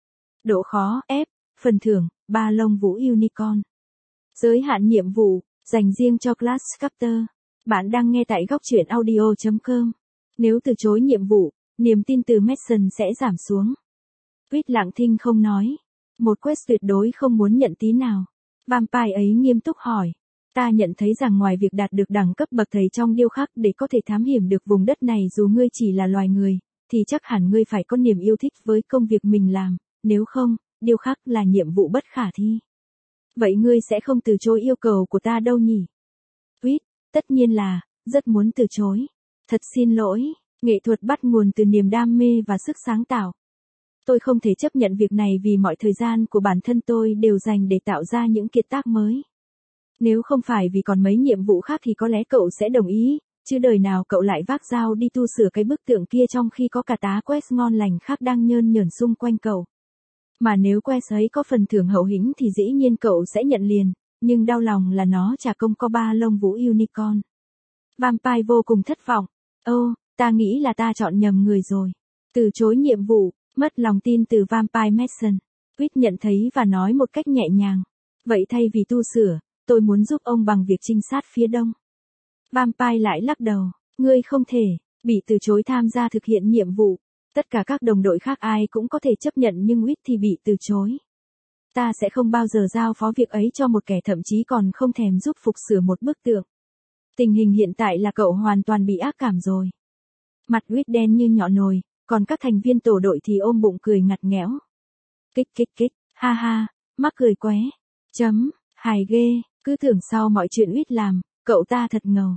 Độ khó F, phần thưởng, ba lông vũ unicorn. Giới hạn nhiệm vụ, dành riêng cho class sculptor. Bạn đang nghe tại góc truyện audio chấm com. Nếu từ chối nhiệm vụ, niềm tin từ Mason sẽ giảm xuống. Quýt lặng thinh không nói. Một quest tuyệt đối không muốn nhận tí nào. Vampire ấy nghiêm túc hỏi. Ta nhận thấy rằng ngoài việc đạt được đẳng cấp bậc thầy trong điêu khắc để có thể thám hiểm được vùng đất này dù ngươi chỉ là loài người, thì chắc hẳn ngươi phải có niềm yêu thích với công việc mình làm, nếu không, điêu khắc là nhiệm vụ bất khả thi. Vậy ngươi sẽ không từ chối yêu cầu của ta đâu nhỉ? Quýt, tất nhiên là, rất muốn từ chối. Thật xin lỗi, nghệ thuật bắt nguồn từ niềm đam mê và sức sáng tạo. Tôi không thể chấp nhận việc này vì mọi thời gian của bản thân tôi đều dành để tạo ra những kiệt tác mới. Nếu không phải vì còn mấy nhiệm vụ khác thì có lẽ cậu sẽ đồng ý, chứ đời nào cậu lại vác dao đi tu sửa cái bức tượng kia trong khi có cả tá quest ngon lành khác đang nhơn nhởn xung quanh cậu. Mà nếu quest ấy có phần thưởng hậu hĩnh thì dĩ nhiên cậu sẽ nhận liền, nhưng đau lòng là nó trả công có ba lông vũ unicorn. Vampire vô cùng thất vọng. Ô, ta nghĩ là ta chọn nhầm người rồi. Từ chối nhiệm vụ, mất lòng tin từ Vampire Mason. Quýt nhận thấy và nói một cách nhẹ nhàng. Vậy thay vì tu sửa, tôi muốn giúp ông bằng việc trinh sát phía đông. Vampire lại lắc đầu. Ngươi không thể, bị từ chối tham gia thực hiện nhiệm vụ. Tất cả các đồng đội khác ai cũng có thể chấp nhận nhưng Quýt thì bị từ chối. Ta sẽ không bao giờ giao phó việc ấy cho một kẻ thậm chí còn không thèm giúp phục sửa một bức tượng. Tình hình hiện tại là cậu hoàn toàn bị ác cảm rồi. Mặt Quýt đen như nhọ nồi, còn các thành viên tổ đội thì ôm bụng cười ngặt nghẽo. Kích kích kích, ha ha, mắc cười qué. Chấm, hài ghê, cứ tưởng sau mọi chuyện Quýt làm, cậu ta thật ngầu.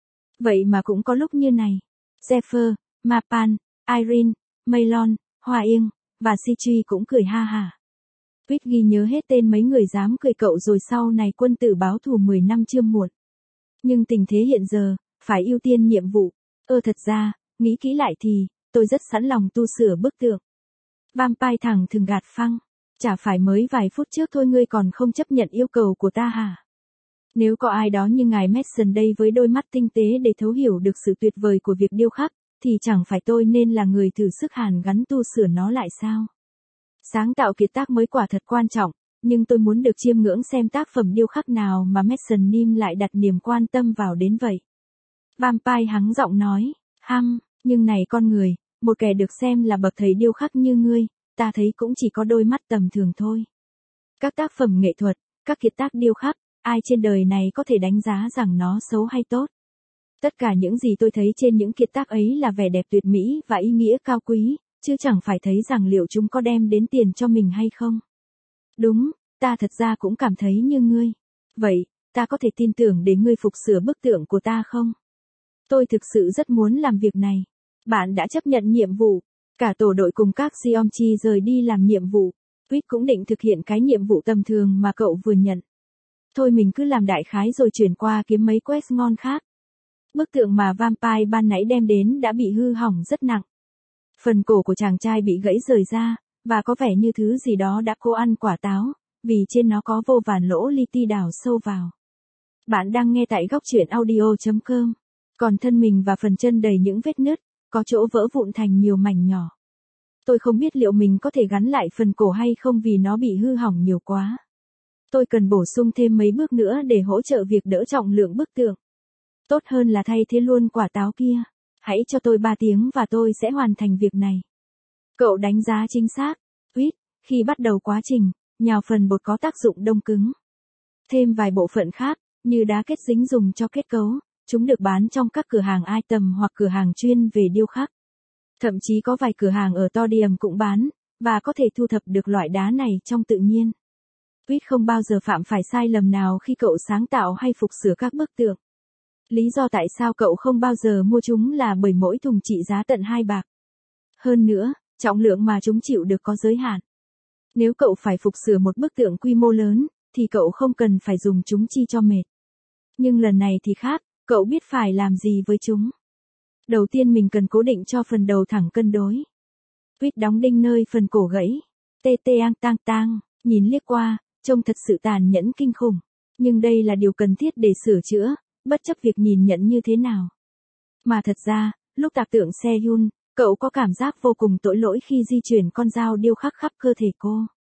Vậy mà cũng có lúc như này. Zephyr, Mapan, Irene, Maylon, Hoa Yên, và Sitri cũng cười ha hả. Quýt ghi nhớ hết tên mấy người dám cười cậu rồi sau này quân tử báo thù mười năm chưa muộn. Nhưng tình thế hiện giờ, phải ưu tiên nhiệm vụ. Ơ thật ra, nghĩ kỹ lại thì, tôi rất sẵn lòng tu sửa bức tượng. Vampire thẳng thừng gạt phăng. Chả phải mới vài phút trước thôi ngươi còn không chấp nhận yêu cầu của ta hả? Nếu có ai đó như ngài Mason đây với đôi mắt tinh tế để thấu hiểu được sự tuyệt vời của việc điêu khắc, thì chẳng phải tôi nên là người thử sức hàn gắn tu sửa nó lại sao? Sáng tạo kiệt tác mới quả thật quan trọng, nhưng tôi muốn được chiêm ngưỡng xem tác phẩm điêu khắc nào mà Mason Nim lại đặt niềm quan tâm vào đến vậy. Vampire hắng giọng nói, hăm, nhưng này con người, một kẻ được xem là bậc thầy điêu khắc như ngươi, ta thấy cũng chỉ có đôi mắt tầm thường thôi. Các tác phẩm nghệ thuật, các kiệt tác điêu khắc, ai trên đời này có thể đánh giá rằng nó xấu hay tốt. Tất cả những gì tôi thấy trên những kiệt tác ấy là vẻ đẹp tuyệt mỹ và ý nghĩa cao quý, chứ chẳng phải thấy rằng liệu chúng có đem đến tiền cho mình hay không. Đúng, ta thật ra cũng cảm thấy như ngươi. Vậy, ta có thể tin tưởng để ngươi phục sửa bức tượng của ta không? Tôi thực sự rất muốn làm việc này. Bạn đã chấp nhận nhiệm vụ. Cả tổ đội cùng các Xiomchi rời đi làm nhiệm vụ. Quýt cũng định thực hiện cái nhiệm vụ tầm thường mà cậu vừa nhận. Thôi mình cứ làm đại khái rồi chuyển qua kiếm mấy quest ngon khác. Bức tượng mà Vampire ban nãy đem đến đã bị hư hỏng rất nặng. Phần cổ của chàng trai bị gãy rời ra, và có vẻ như thứ gì đó đã cố ăn quả táo, vì trên nó có vô vàn lỗ li ti đào sâu vào. Bạn đang nghe tại góc truyện audio chấm com. Còn thân mình và phần chân đầy những vết nứt, có chỗ vỡ vụn thành nhiều mảnh nhỏ. Tôi không biết liệu mình có thể gắn lại phần cổ hay không vì nó bị hư hỏng nhiều quá. Tôi cần bổ sung thêm mấy bước nữa để hỗ trợ việc đỡ trọng lượng bức tượng. Tốt hơn là thay thế luôn quả táo kia. Hãy cho tôi ba tiếng và tôi sẽ hoàn thành việc này. Cậu đánh giá chính xác. Quýt, khi bắt đầu quá trình, nhào phần bột có tác dụng đông cứng. Thêm vài bộ phận khác, như đá kết dính dùng cho kết cấu, chúng được bán trong các cửa hàng item hoặc cửa hàng chuyên về điêu khắc. Thậm chí có vài cửa hàng ở Todium cũng bán, và có thể thu thập được loại đá này trong tự nhiên. Quýt không bao giờ phạm phải sai lầm nào khi cậu sáng tạo hay phục sửa các bức tượng. Lý do tại sao cậu không bao giờ mua chúng là bởi mỗi thùng trị giá tận hai bạc. Hơn nữa, trọng lượng mà chúng chịu được có giới hạn. Nếu cậu phải phục sửa một bức tượng quy mô lớn, thì cậu không cần phải dùng chúng chi cho mệt. Nhưng lần này thì khác, cậu biết phải làm gì với chúng. Đầu tiên mình cần cố định cho phần đầu thẳng cân đối. Quýt đóng đinh nơi phần cổ gãy. Tê tê ang tang tang, nhìn liếc qua, trông thật sự tàn nhẫn kinh khủng. Nhưng đây là điều cần thiết để sửa chữa, bất chấp việc nhìn nhận như thế nào. Mà thật ra, lúc tạc tượng Sehun, cậu có cảm giác vô cùng tội lỗi khi di chuyển con dao điêu khắc khắp cơ thể cô.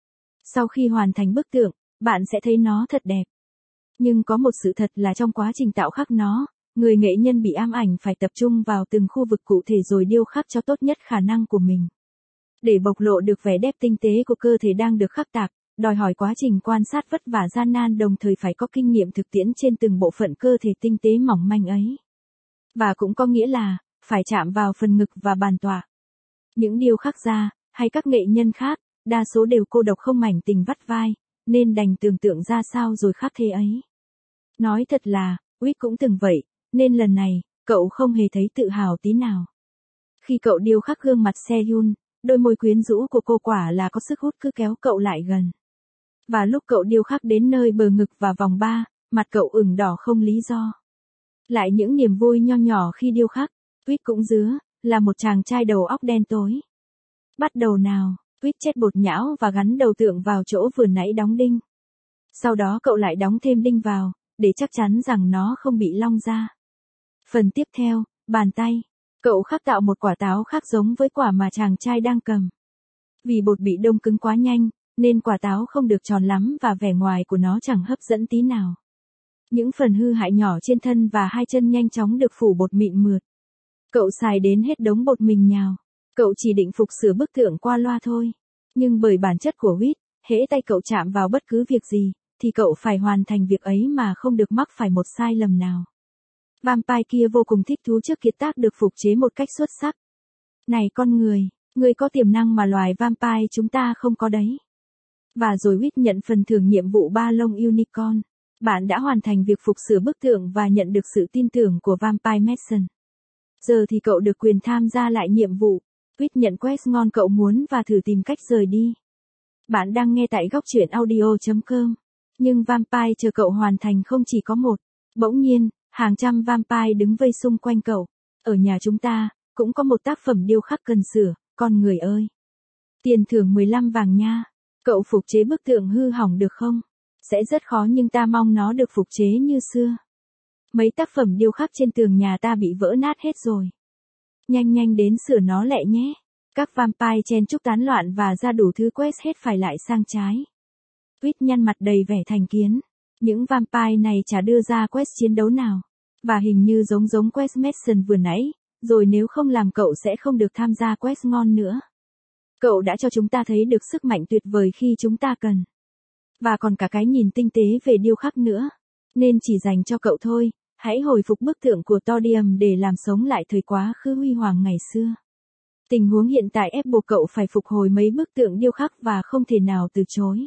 Sau khi hoàn thành bức tượng, bạn sẽ thấy nó thật đẹp. Nhưng có một sự thật là trong quá trình tạo khắc nó, người nghệ nhân bị ám ảnh phải tập trung vào từng khu vực cụ thể rồi điêu khắc cho tốt nhất khả năng của mình. Để bộc lộ được vẻ đẹp tinh tế của cơ thể đang được khắc tạc, đòi hỏi quá trình quan sát vất vả gian nan đồng thời phải có kinh nghiệm thực tiễn trên từng bộ phận cơ thể tinh tế mỏng manh ấy. Và cũng có nghĩa là, phải chạm vào phần ngực và bàn tọa. Những điêu khắc gia, hay các nghệ nhân khác, đa số đều cô độc không mảnh tình vắt vai, nên đành tưởng tượng ra sao rồi khắc thế ấy. Nói thật là, Quýt cũng từng vậy, nên lần này, cậu không hề thấy tự hào tí nào. Khi cậu điêu khắc gương mặt Sehun, đôi môi quyến rũ của cô quả là có sức hút cứ kéo cậu lại gần. Và lúc cậu điêu khắc đến nơi bờ ngực và vòng ba, mặt cậu ửng đỏ không lý do. Lại những niềm vui nho nhỏ khi điêu khắc, Quýt cũng dứa, là một chàng trai đầu óc đen tối. Bắt đầu nào, Quýt chết bột nhão và gắn đầu tượng vào chỗ vừa nãy đóng đinh. Sau đó cậu lại đóng thêm đinh vào, để chắc chắn rằng nó không bị long ra. Phần tiếp theo, bàn tay. Cậu khắc tạo một quả táo khác giống với quả mà chàng trai đang cầm. Vì bột bị đông cứng quá nhanh, nên quả táo không được tròn lắm và vẻ ngoài của nó chẳng hấp dẫn tí nào. Những phần hư hại nhỏ trên thân và hai chân nhanh chóng được phủ bột mịn mượt. Cậu xài đến hết đống bột mình nhào. Cậu chỉ định phục sửa bức tượng qua loa thôi. Nhưng bởi bản chất của Quýt, hễ tay cậu chạm vào bất cứ việc gì, thì cậu phải hoàn thành việc ấy mà không được mắc phải một sai lầm nào. Vampire kia vô cùng thích thú trước kiệt tác được phục chế một cách xuất sắc. Này con người, ngươi có tiềm năng mà loài vampire chúng ta không có đấy. Và rồi Quýt nhận phần thưởng nhiệm vụ ba lông unicorn. Bạn đã hoàn thành việc phục sửa bức tượng và nhận được sự tin tưởng của Vampire Mason. Giờ thì cậu được quyền tham gia lại nhiệm vụ. Quýt nhận quest ngon cậu muốn và thử tìm cách rời đi. Bạn đang nghe tại góc truyện audio chấm com. Nhưng Vampire chờ cậu hoàn thành không chỉ có một. Bỗng nhiên, hàng trăm Vampire đứng vây xung quanh cậu. Ở nhà chúng ta, cũng có một tác phẩm điêu khắc cần sửa, con người ơi. Tiền thưởng mười lăm vàng nha. Cậu phục chế bức tượng hư hỏng được không? Sẽ rất khó nhưng ta mong nó được phục chế như xưa. Mấy tác phẩm điêu khắc trên tường nhà ta bị vỡ nát hết rồi. Nhanh nhanh đến sửa nó lẹ nhé. Các vampire chen chúc tán loạn và ra đủ thứ quest hết phải lại sang trái. Quýt nhăn mặt đầy vẻ thành kiến. Những vampire này chả đưa ra quest chiến đấu nào. Và hình như giống giống quest Mason vừa nãy, rồi nếu không làm cậu sẽ không được tham gia quest ngon nữa. Cậu đã cho chúng ta thấy được sức mạnh tuyệt vời khi chúng ta cần. Và còn cả cái nhìn tinh tế về điêu khắc nữa. Nên chỉ dành cho cậu thôi, hãy hồi phục bức tượng của Todium để làm sống lại thời quá khứ huy hoàng ngày xưa. Tình huống hiện tại ép buộc cậu phải phục hồi mấy bức tượng điêu khắc và không thể nào từ chối.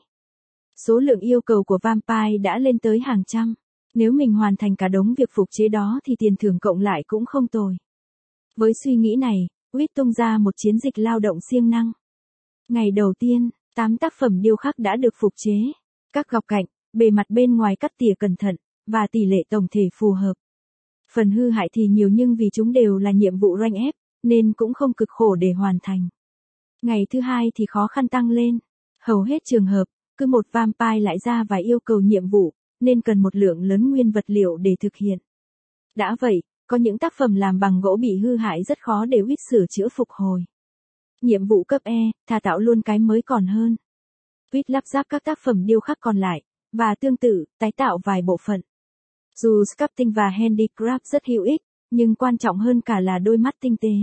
Số lượng yêu cầu của Vampire đã lên tới hàng trăm. Nếu mình hoàn thành cả đống việc phục chế đó thì tiền thưởng cộng lại cũng không tồi. Với suy nghĩ này, Quýt tung ra một chiến dịch lao động siêng năng. Ngày đầu tiên, tám tác phẩm điêu khắc đã được phục chế. Các góc cạnh, bề mặt bên ngoài cắt tỉa cẩn thận, và tỷ lệ tổng thể phù hợp. Phần hư hại thì nhiều nhưng vì chúng đều là nhiệm vụ rank ép, nên cũng không cực khổ để hoàn thành. Ngày thứ hai thì khó khăn tăng lên. Hầu hết trường hợp, cứ một vampire lại ra và yêu cầu nhiệm vụ, nên cần một lượng lớn nguyên vật liệu để thực hiện. Đã vậy, có những tác phẩm làm bằng gỗ bị hư hại rất khó để Quýt sửa chữa phục hồi. Nhiệm vụ cấp E, thà tạo luôn cái mới còn hơn. Quýt lắp ráp các tác phẩm điêu khắc còn lại, và tương tự, tái tạo vài bộ phận. Dù sculpting và handicraft rất hữu ích, nhưng quan trọng hơn cả là đôi mắt tinh tế.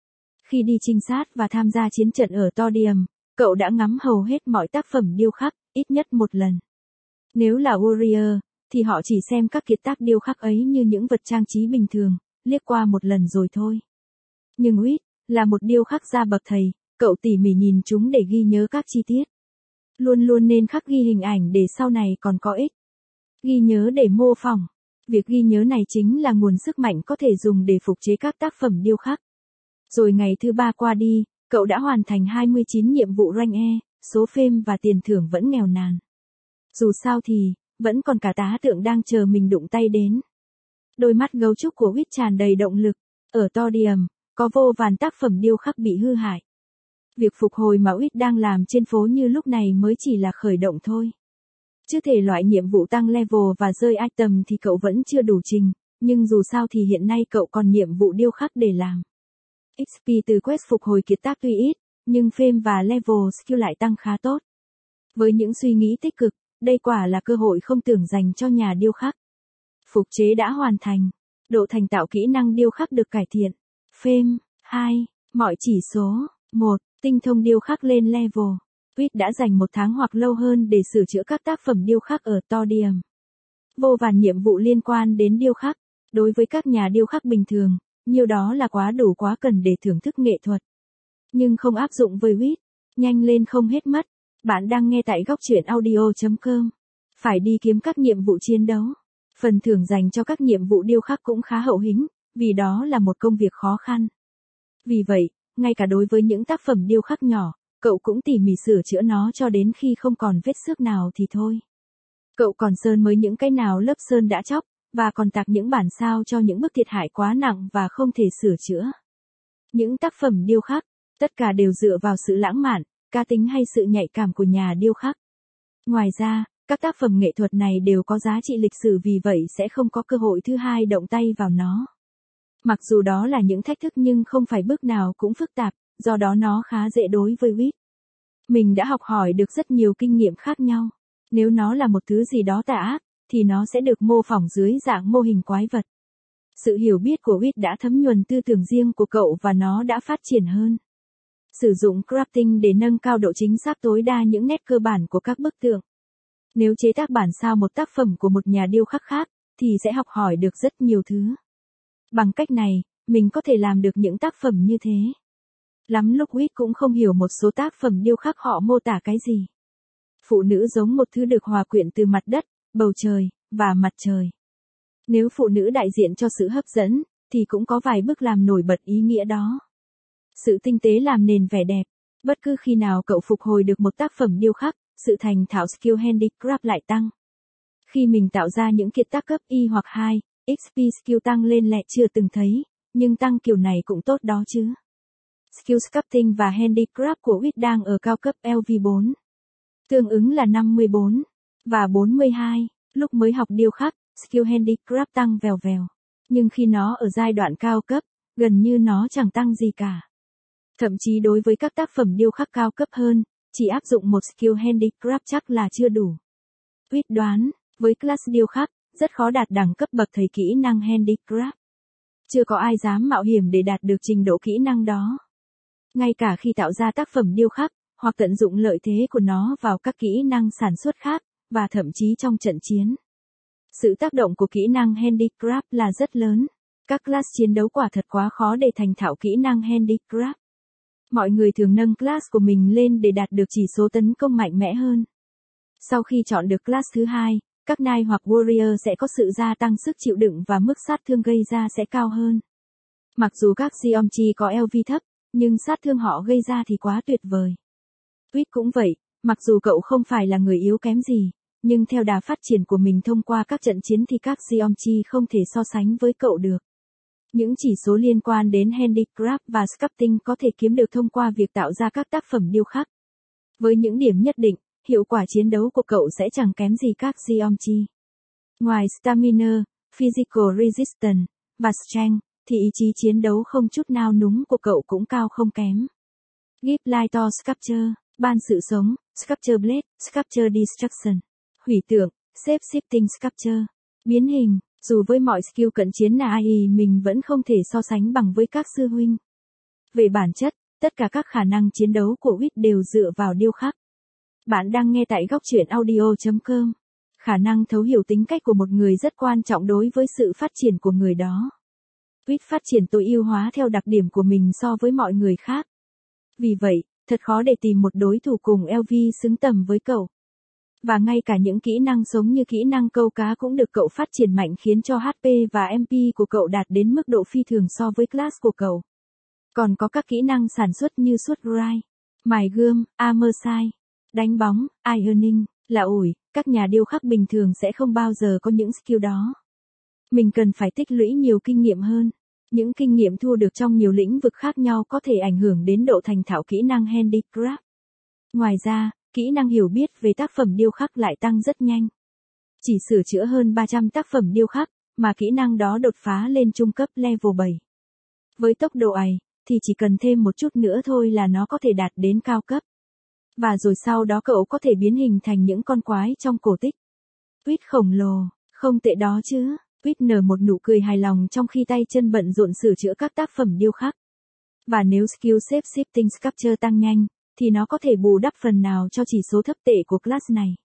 Khi đi trinh sát và tham gia chiến trận ở Todium, cậu đã ngắm hầu hết mọi tác phẩm điêu khắc, ít nhất một lần. Nếu là warrior, thì họ chỉ xem các kiệt tác điêu khắc ấy như những vật trang trí bình thường, liếc qua một lần rồi thôi. Nhưng Quýt, là một điêu khắc gia bậc thầy, cậu tỉ mỉ nhìn chúng để ghi nhớ các chi tiết. Luôn luôn nên khắc ghi hình ảnh để sau này còn có ích. Ghi nhớ để mô phỏng. Việc ghi nhớ này chính là nguồn sức mạnh có thể dùng để phục chế các tác phẩm điêu khắc. Rồi ngày thứ ba qua đi, cậu đã hoàn thành hai mươi chín nhiệm vụ rank E, số phêm và tiền thưởng vẫn nghèo nàn. Dù sao thì, vẫn còn cả tá tượng đang chờ mình đụng tay đến. Đôi mắt gấu trúc của Wit tràn đầy động lực. Ở Todium, có vô vàn tác phẩm điêu khắc bị hư hại. Việc phục hồi mà Wit đang làm trên phố như lúc này mới chỉ là khởi động thôi. Chứ thể loại nhiệm vụ tăng level và rơi item thì cậu vẫn chưa đủ trình, nhưng dù sao thì hiện nay cậu còn nhiệm vụ điêu khắc để làm. ích pê từ quest phục hồi kiệt tác tuy ít, nhưng fame và level skill lại tăng khá tốt. Với những suy nghĩ tích cực, đây quả là cơ hội không tưởng dành cho nhà điêu khắc. Phục chế đã hoàn thành. Độ thành tạo kỹ năng điêu khắc được cải thiện. Fame, hai. Mọi chỉ số. một. Tinh thông điêu khắc lên level. Wit đã dành một tháng hoặc lâu hơn để sửa chữa các tác phẩm điêu khắc ở Todium. Vô vàn nhiệm vụ liên quan đến điêu khắc. Đối với các nhà điêu khắc bình thường, nhiều đó là quá đủ quá cần để thưởng thức nghệ thuật. Nhưng không áp dụng với Wit. Nhanh lên không hết mất. Bạn đang nghe tại góc truyện audio chấm com. Phải đi kiếm các nhiệm vụ chiến đấu. Phần thưởng dành cho các nhiệm vụ điêu khắc cũng khá hậu hĩnh, vì đó là một công việc khó khăn. Vì vậy, ngay cả đối với những tác phẩm điêu khắc nhỏ, cậu cũng tỉ mỉ sửa chữa nó cho đến khi không còn vết xước nào thì thôi. Cậu còn sơn mới những cái nào lớp sơn đã chóc, và còn tạc những bản sao cho những bức thiệt hại quá nặng và không thể sửa chữa. Những tác phẩm điêu khắc, tất cả đều dựa vào sự lãng mạn, cá tính hay sự nhạy cảm của nhà điêu khắc. Ngoài ra, các tác phẩm nghệ thuật này đều có giá trị lịch sử, vì vậy sẽ không có cơ hội thứ hai động tay vào nó. Mặc dù đó là những thách thức nhưng không phải bước nào cũng phức tạp, do đó nó khá dễ đối với Wit. Mình đã học hỏi được rất nhiều kinh nghiệm khác nhau. Nếu nó là một thứ gì đó tà ác, thì nó sẽ được mô phỏng dưới dạng mô hình quái vật. Sự hiểu biết của Wit đã thấm nhuần tư tưởng riêng của cậu và nó đã phát triển hơn. Sử dụng crafting để nâng cao độ chính xác tối đa những nét cơ bản của các bức tượng. Nếu chế tác bản sao một tác phẩm của một nhà điêu khắc khác, thì sẽ học hỏi được rất nhiều thứ. Bằng cách này, mình có thể làm được những tác phẩm như thế. Lắm lúc Wit cũng không hiểu một số tác phẩm điêu khắc họ mô tả cái gì. Phụ nữ giống một thứ được hòa quyện từ mặt đất, bầu trời, và mặt trời. Nếu phụ nữ đại diện cho sự hấp dẫn, thì cũng có vài bức làm nổi bật ý nghĩa đó. Sự tinh tế làm nền vẻ đẹp. Bất cứ khi nào cậu phục hồi được một tác phẩm điêu khắc, sự thành thạo skill handicraft lại tăng. Khi mình tạo ra những kiệt tác cấp Y hoặc hai, ích pê skill tăng lên lẹ chưa từng thấy, nhưng tăng kiểu này cũng tốt đó chứ. Skill sculpting và handicraft của Wit đang ở cao cấp L V bốn. Tương ứng là năm mươi bốn và bốn mươi hai. Lúc mới học điêu khắc, skill handicraft tăng vèo vèo. Nhưng khi nó ở giai đoạn cao cấp, gần như nó chẳng tăng gì cả. Thậm chí đối với các tác phẩm điêu khắc cao cấp hơn, chỉ áp dụng một skill handicraft chắc là chưa đủ. Wit đoán, với class điêu khắc, rất khó đạt đẳng cấp bậc thầy kỹ năng handicraft. Chưa có ai dám mạo hiểm để đạt được trình độ kỹ năng đó. Ngay cả khi tạo ra tác phẩm điêu khắc, hoặc tận dụng lợi thế của nó vào các kỹ năng sản xuất khác, và thậm chí trong trận chiến. Sự tác động của kỹ năng handicraft là rất lớn. Các class chiến đấu quả thật quá khó để thành thạo kỹ năng handicraft. Mọi người thường nâng class của mình lên để đạt được chỉ số tấn công mạnh mẽ hơn. Sau khi chọn được class thứ hai, các knight hoặc warrior sẽ có sự gia tăng sức chịu đựng và mức sát thương gây ra sẽ cao hơn. Mặc dù các Geometry có L V thấp, nhưng sát thương họ gây ra thì quá tuyệt vời. Wit cũng vậy, mặc dù cậu không phải là người yếu kém gì, nhưng theo đà phát triển của mình thông qua các trận chiến thì các Geometry không thể so sánh với cậu được. Những chỉ số liên quan đến handicraft và sculpting có thể kiếm được thông qua việc tạo ra các tác phẩm điêu khắc. Với những điểm nhất định, hiệu quả chiến đấu của cậu sẽ chẳng kém gì các Geometry. Ngoài stamina, physical resistance, và strength, thì ý chí chiến đấu không chút nào núng của cậu cũng cao không kém. Give light to sculpture, ban sự sống, sculpture blade, sculpture destruction, hủy tượng, shape shifting sculpture, biến hình. Dù với mọi skill cận chiến là ai mình vẫn không thể so sánh bằng với các sư huynh. Về bản chất, tất cả các khả năng chiến đấu của Wit đều dựa vào điêu khắc. Bạn đang nghe tại góc truyện audio chấm com. Khả năng thấu hiểu tính cách của một người rất quan trọng đối với sự phát triển của người đó. Wit phát triển tối ưu hóa theo đặc điểm của mình so với mọi người khác. Vì vậy, thật khó để tìm một đối thủ cùng L V xứng tầm với cậu. Và ngay cả những kỹ năng sống như kỹ năng câu cá cũng được cậu phát triển mạnh khiến cho H P và M P của cậu đạt đến mức độ phi thường so với class của cậu. Còn có các kỹ năng sản xuất như suốt grind, mài gươm, armor sight, đánh bóng, ironing, là ủi, các nhà điêu khắc bình thường sẽ không bao giờ có những skill đó. Mình cần phải tích lũy nhiều kinh nghiệm hơn. Những kinh nghiệm thu được trong nhiều lĩnh vực khác nhau có thể ảnh hưởng đến độ thành thạo kỹ năng handicraft. Ngoài ra, kỹ năng hiểu biết về tác phẩm điêu khắc lại tăng rất nhanh. Chỉ sửa chữa hơn ba trăm tác phẩm điêu khắc, mà kỹ năng đó đột phá lên trung cấp level bảy. Với tốc độ ấy, thì chỉ cần thêm một chút nữa thôi là nó có thể đạt đến cao cấp. Và rồi sau đó cậu có thể biến hình thành những con quái trong cổ tích. Quýt khổng lồ, không tệ đó chứ. Quýt nở một nụ cười hài lòng trong khi tay chân bận rộn sửa chữa các tác phẩm điêu khắc. Và nếu skill shape shifting sculpture tăng nhanh, thì nó có thể bù đắp phần nào cho chỉ số thấp tệ của class này.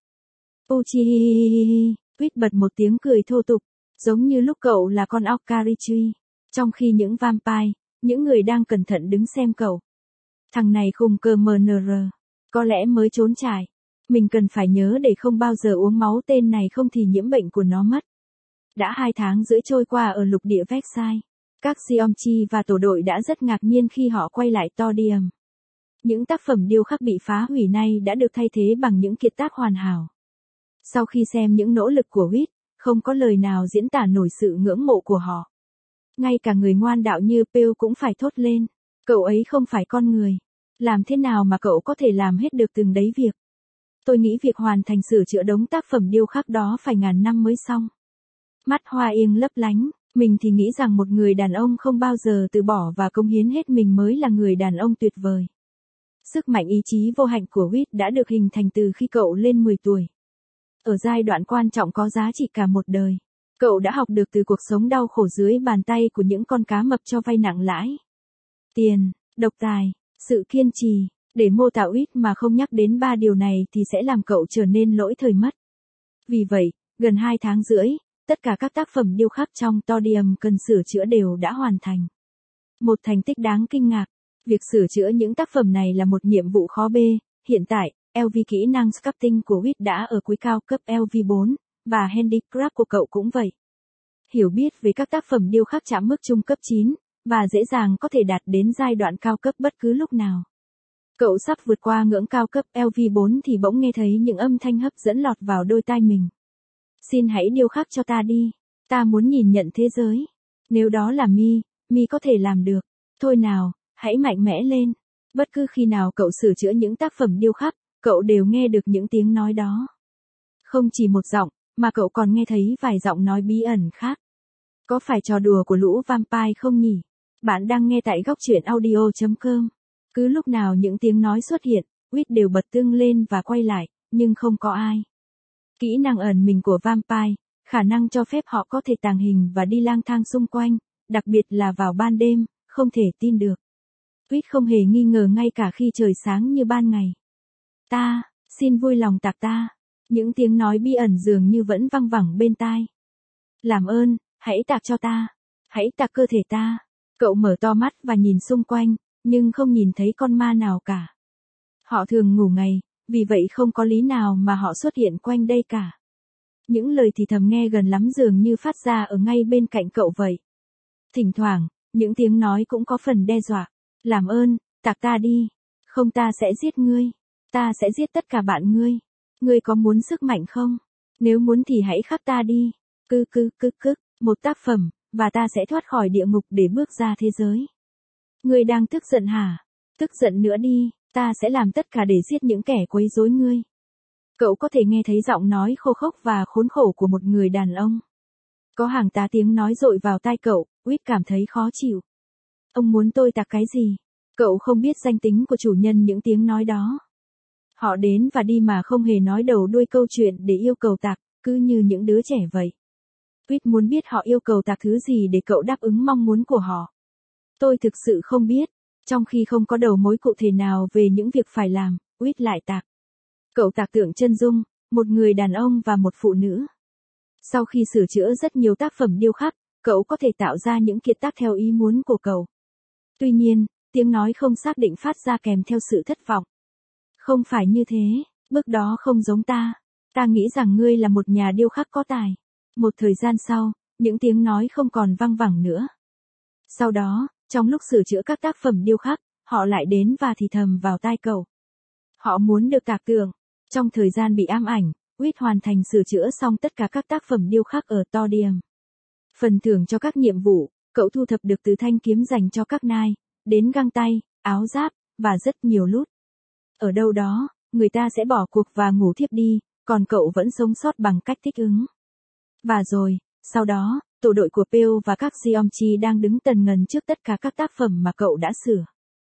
Uchihihihi, Quýt bật một tiếng cười thô tục, giống như lúc cậu là con Okarichi. Trong khi những vampire, những người đang cẩn thận đứng xem cậu. Thằng này khùng cơ em en rờ, có lẽ mới trốn trải. Mình cần phải nhớ để không bao giờ uống máu tên này không thì nhiễm bệnh của nó mất. Đã hai tháng rưỡi trôi qua ở lục địa Vexai. Các Xiomchi và tổ đội đã rất ngạc nhiên khi họ quay lại Todium. Những tác phẩm điêu khắc bị phá hủy nay đã được thay thế bằng những kiệt tác hoàn hảo. Sau khi xem những nỗ lực của Wit, không có lời nào diễn tả nổi sự ngưỡng mộ của họ. Ngay cả người ngoan đạo như Pale cũng phải thốt lên. Cậu ấy không phải con người. Làm thế nào mà cậu có thể làm hết được từng đấy việc? Tôi nghĩ việc hoàn thành sửa chữa đống tác phẩm điêu khắc đó phải ngàn năm mới xong. Mắt Hoa Yên lấp lánh, mình thì nghĩ rằng một người đàn ông không bao giờ từ bỏ và cống hiến hết mình mới là người đàn ông tuyệt vời. Sức mạnh ý chí vô hạnh của Wit đã được hình thành từ khi cậu lên mười tuổi. Ở giai đoạn quan trọng có giá trị cả một đời, cậu đã học được từ cuộc sống đau khổ dưới bàn tay của những con cá mập cho vay nặng lãi. Tiền, độc tài, sự kiên trì, để mô tả Wit mà không nhắc đến ba điều này thì sẽ làm cậu trở nên lỗi thời mất. Vì vậy, gần hai tháng rưỡi, tất cả các tác phẩm điêu khắc trong Todium cần sửa chữa đều đã hoàn thành. Một thành tích đáng kinh ngạc. Việc sửa chữa những tác phẩm này là một nhiệm vụ khó bê. Hiện tại, lờ vê kỹ năng sculpting của Wit đã ở cuối cao cấp lờ vê bốn, và handicraft của cậu cũng vậy. Hiểu biết về các tác phẩm điêu khắc chạm mức trung cấp chín, và dễ dàng có thể đạt đến giai đoạn cao cấp bất cứ lúc nào. Cậu sắp vượt qua ngưỡng cao cấp lờ vê bốn thì bỗng nghe thấy những âm thanh hấp dẫn lọt vào đôi tai mình. Xin hãy điêu khắc cho ta đi. Ta muốn nhìn nhận thế giới. Nếu đó là Mi, Mi có thể làm được. Thôi nào, hãy mạnh mẽ lên. Bất cứ khi nào cậu sửa chữa những tác phẩm điêu khắc, cậu đều nghe được những tiếng nói đó. Không chỉ một giọng, mà cậu còn nghe thấy vài giọng nói bí ẩn khác. Có phải trò đùa của lũ vampire không nhỉ? Bạn đang nghe tại góc truyện audio chấm com. Cứ lúc nào những tiếng nói xuất hiện, Wit đều bật tương lên và quay lại, nhưng không có ai. Kỹ năng ẩn mình của vampire, khả năng cho phép họ có thể tàng hình và đi lang thang xung quanh, đặc biệt là vào ban đêm, không thể tin được. Wit không hề nghi ngờ ngay cả khi trời sáng như ban ngày. Ta, xin vui lòng tạc ta. Những tiếng nói bí ẩn dường như vẫn văng vẳng bên tai. Làm ơn, hãy tạc cho ta. Hãy tạc cơ thể ta. Cậu mở to mắt và nhìn xung quanh, nhưng không nhìn thấy con ma nào cả. Họ thường ngủ ngày, vì vậy không có lý nào mà họ xuất hiện quanh đây cả. Những lời thì thầm nghe gần lắm dường như phát ra ở ngay bên cạnh cậu vậy. Thỉnh thoảng, những tiếng nói cũng có phần đe dọa. Làm ơn, tạc ta đi. Không ta sẽ giết ngươi. Ta sẽ giết tất cả bạn ngươi. Ngươi có muốn sức mạnh không? Nếu muốn thì hãy khắc ta đi. Cư cư cư cư, một tác phẩm, và ta sẽ thoát khỏi địa ngục để bước ra thế giới. Ngươi đang tức giận hả? Tức giận nữa đi, ta sẽ làm tất cả để giết những kẻ quấy rối ngươi. Cậu có thể nghe thấy giọng nói khô khốc và khốn khổ của một người đàn ông. Có hàng tá tiếng nói dội vào tai cậu, Wit cảm thấy khó chịu. Ông muốn tôi tạc cái gì? Cậu không biết danh tính của chủ nhân những tiếng nói đó. Họ đến và đi mà không hề nói đầu đuôi câu chuyện để yêu cầu tạc, cứ như những đứa trẻ vậy. Wit muốn biết họ yêu cầu tạc thứ gì để cậu đáp ứng mong muốn của họ. Tôi thực sự không biết, trong khi không có đầu mối cụ thể nào về những việc phải làm, Wit lại tạc. Cậu tạc tượng chân dung, một người đàn ông và một phụ nữ. Sau khi sửa chữa rất nhiều tác phẩm điêu khắc, cậu có thể tạo ra những kiệt tác theo ý muốn của cậu. Tuy nhiên, tiếng nói không xác định phát ra kèm theo sự thất vọng. Không phải như thế, bước đó không giống ta. Ta nghĩ rằng ngươi là một nhà điêu khắc có tài. Một thời gian sau, những tiếng nói không còn văng vẳng nữa. Sau đó, trong lúc sửa chữa các tác phẩm điêu khắc, họ lại đến và thì thầm vào tai cậu. Họ muốn được tạc tượng, Trong thời gian bị ám ảnh, Wit hoàn thành sửa chữa xong tất cả các tác phẩm điêu khắc ở Todium. Phần thưởng cho các nhiệm vụ, cậu thu thập được từ thanh kiếm dành cho các nai, đến găng tay, áo giáp, và rất nhiều loot. Ở đâu đó, người ta sẽ bỏ cuộc và ngủ thiếp đi, còn cậu vẫn sống sót bằng cách thích ứng. Và rồi, sau đó, tổ đội của Pale và các Geomchi đang đứng tần ngần trước tất cả các tác phẩm mà cậu đã sửa.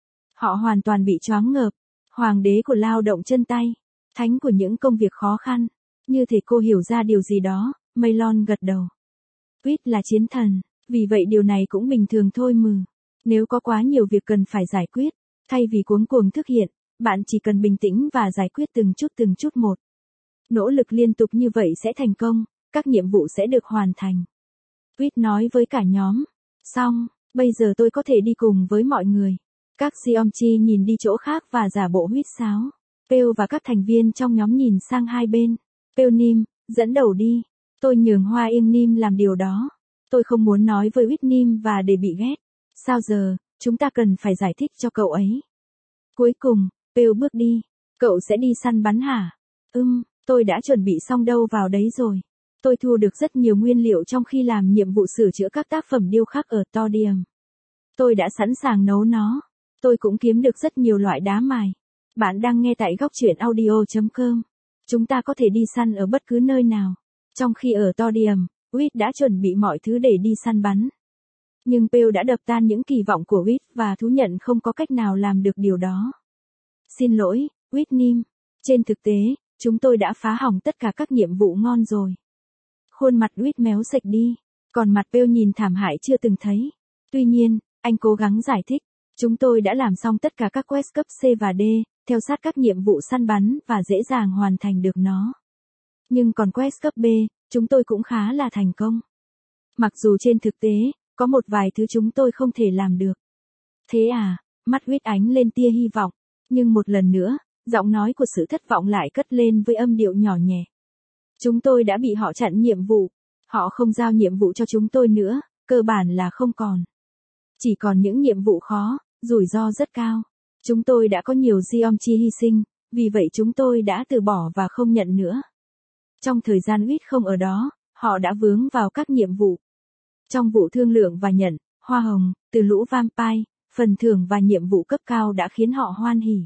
Họ hoàn toàn bị choáng ngợp, hoàng đế của lao động chân tay, thánh của những công việc khó khăn. Như thể cô hiểu ra điều gì đó, Maylon gật đầu. Wit là chiến thần, vì vậy điều này cũng bình thường thôi mừ. Nếu có quá nhiều việc cần phải giải quyết, thay vì cuống cuồng thực hiện, bạn chỉ cần bình tĩnh và giải quyết từng chút từng chút một. Nỗ lực liên tục như vậy sẽ thành công, các nhiệm vụ sẽ được hoàn thành. Wit nói với cả nhóm. Xong, bây giờ tôi có thể đi cùng với mọi người. Các Geomchi nhìn đi chỗ khác và giả bộ huýt sáo. Pale và các thành viên trong nhóm nhìn sang hai bên. Pale Nim, dẫn đầu đi. Tôi nhường Hoa Yên Nim làm điều đó. Tôi không muốn nói với Wit Nim và để bị ghét. Sao giờ, chúng ta cần phải giải thích cho cậu ấy. Cuối cùng, Pale bước đi. Cậu sẽ đi săn bắn hả? Ừm, tôi đã chuẩn bị xong đâu vào đấy rồi. Tôi thu được rất nhiều nguyên liệu trong khi làm nhiệm vụ sửa chữa các tác phẩm điêu khắc ở Todium. Tôi đã sẵn sàng nấu nó. Tôi cũng kiếm được rất nhiều loại đá mài. Bạn đang nghe tại góc truyện audio chấm com. Chúng ta có thể đi săn ở bất cứ nơi nào. Trong khi ở Todium, Wit đã chuẩn bị mọi thứ để đi săn bắn. Nhưng Pale đã đập tan những kỳ vọng của Wit và thú nhận không có cách nào làm được điều đó. Xin lỗi, Wit Nim. Trên thực tế, chúng tôi đã phá hỏng tất cả các nhiệm vụ ngon rồi. Khuôn mặt Wit méo sạch đi, còn mặt Pale nhìn thảm hại chưa từng thấy. Tuy nhiên, anh cố gắng giải thích. Chúng tôi đã làm xong tất cả các quest cấp C và D, theo sát các nhiệm vụ săn bắn và dễ dàng hoàn thành được nó. Nhưng còn quest cấp B, chúng tôi cũng khá là thành công. Mặc dù trên thực tế, có một vài thứ chúng tôi không thể làm được. Thế à, mắt Wit ánh lên tia hy vọng. Nhưng một lần nữa, giọng nói của sự thất vọng lại cất lên với âm điệu nhỏ nhẹ. Chúng tôi đã bị họ chặn nhiệm vụ. Họ không giao nhiệm vụ cho chúng tôi nữa, cơ bản là không còn. Chỉ còn những nhiệm vụ khó, rủi ro rất cao. Chúng tôi đã có nhiều Geomchi hy sinh, vì vậy chúng tôi đã từ bỏ và không nhận nữa. Trong thời gian Wit không ở đó, họ đã vướng vào các nhiệm vụ. Trong vụ thương lượng và nhận, hoa hồng, từ lũ vampire, phần thưởng và nhiệm vụ cấp cao đã khiến họ hoan hỉ.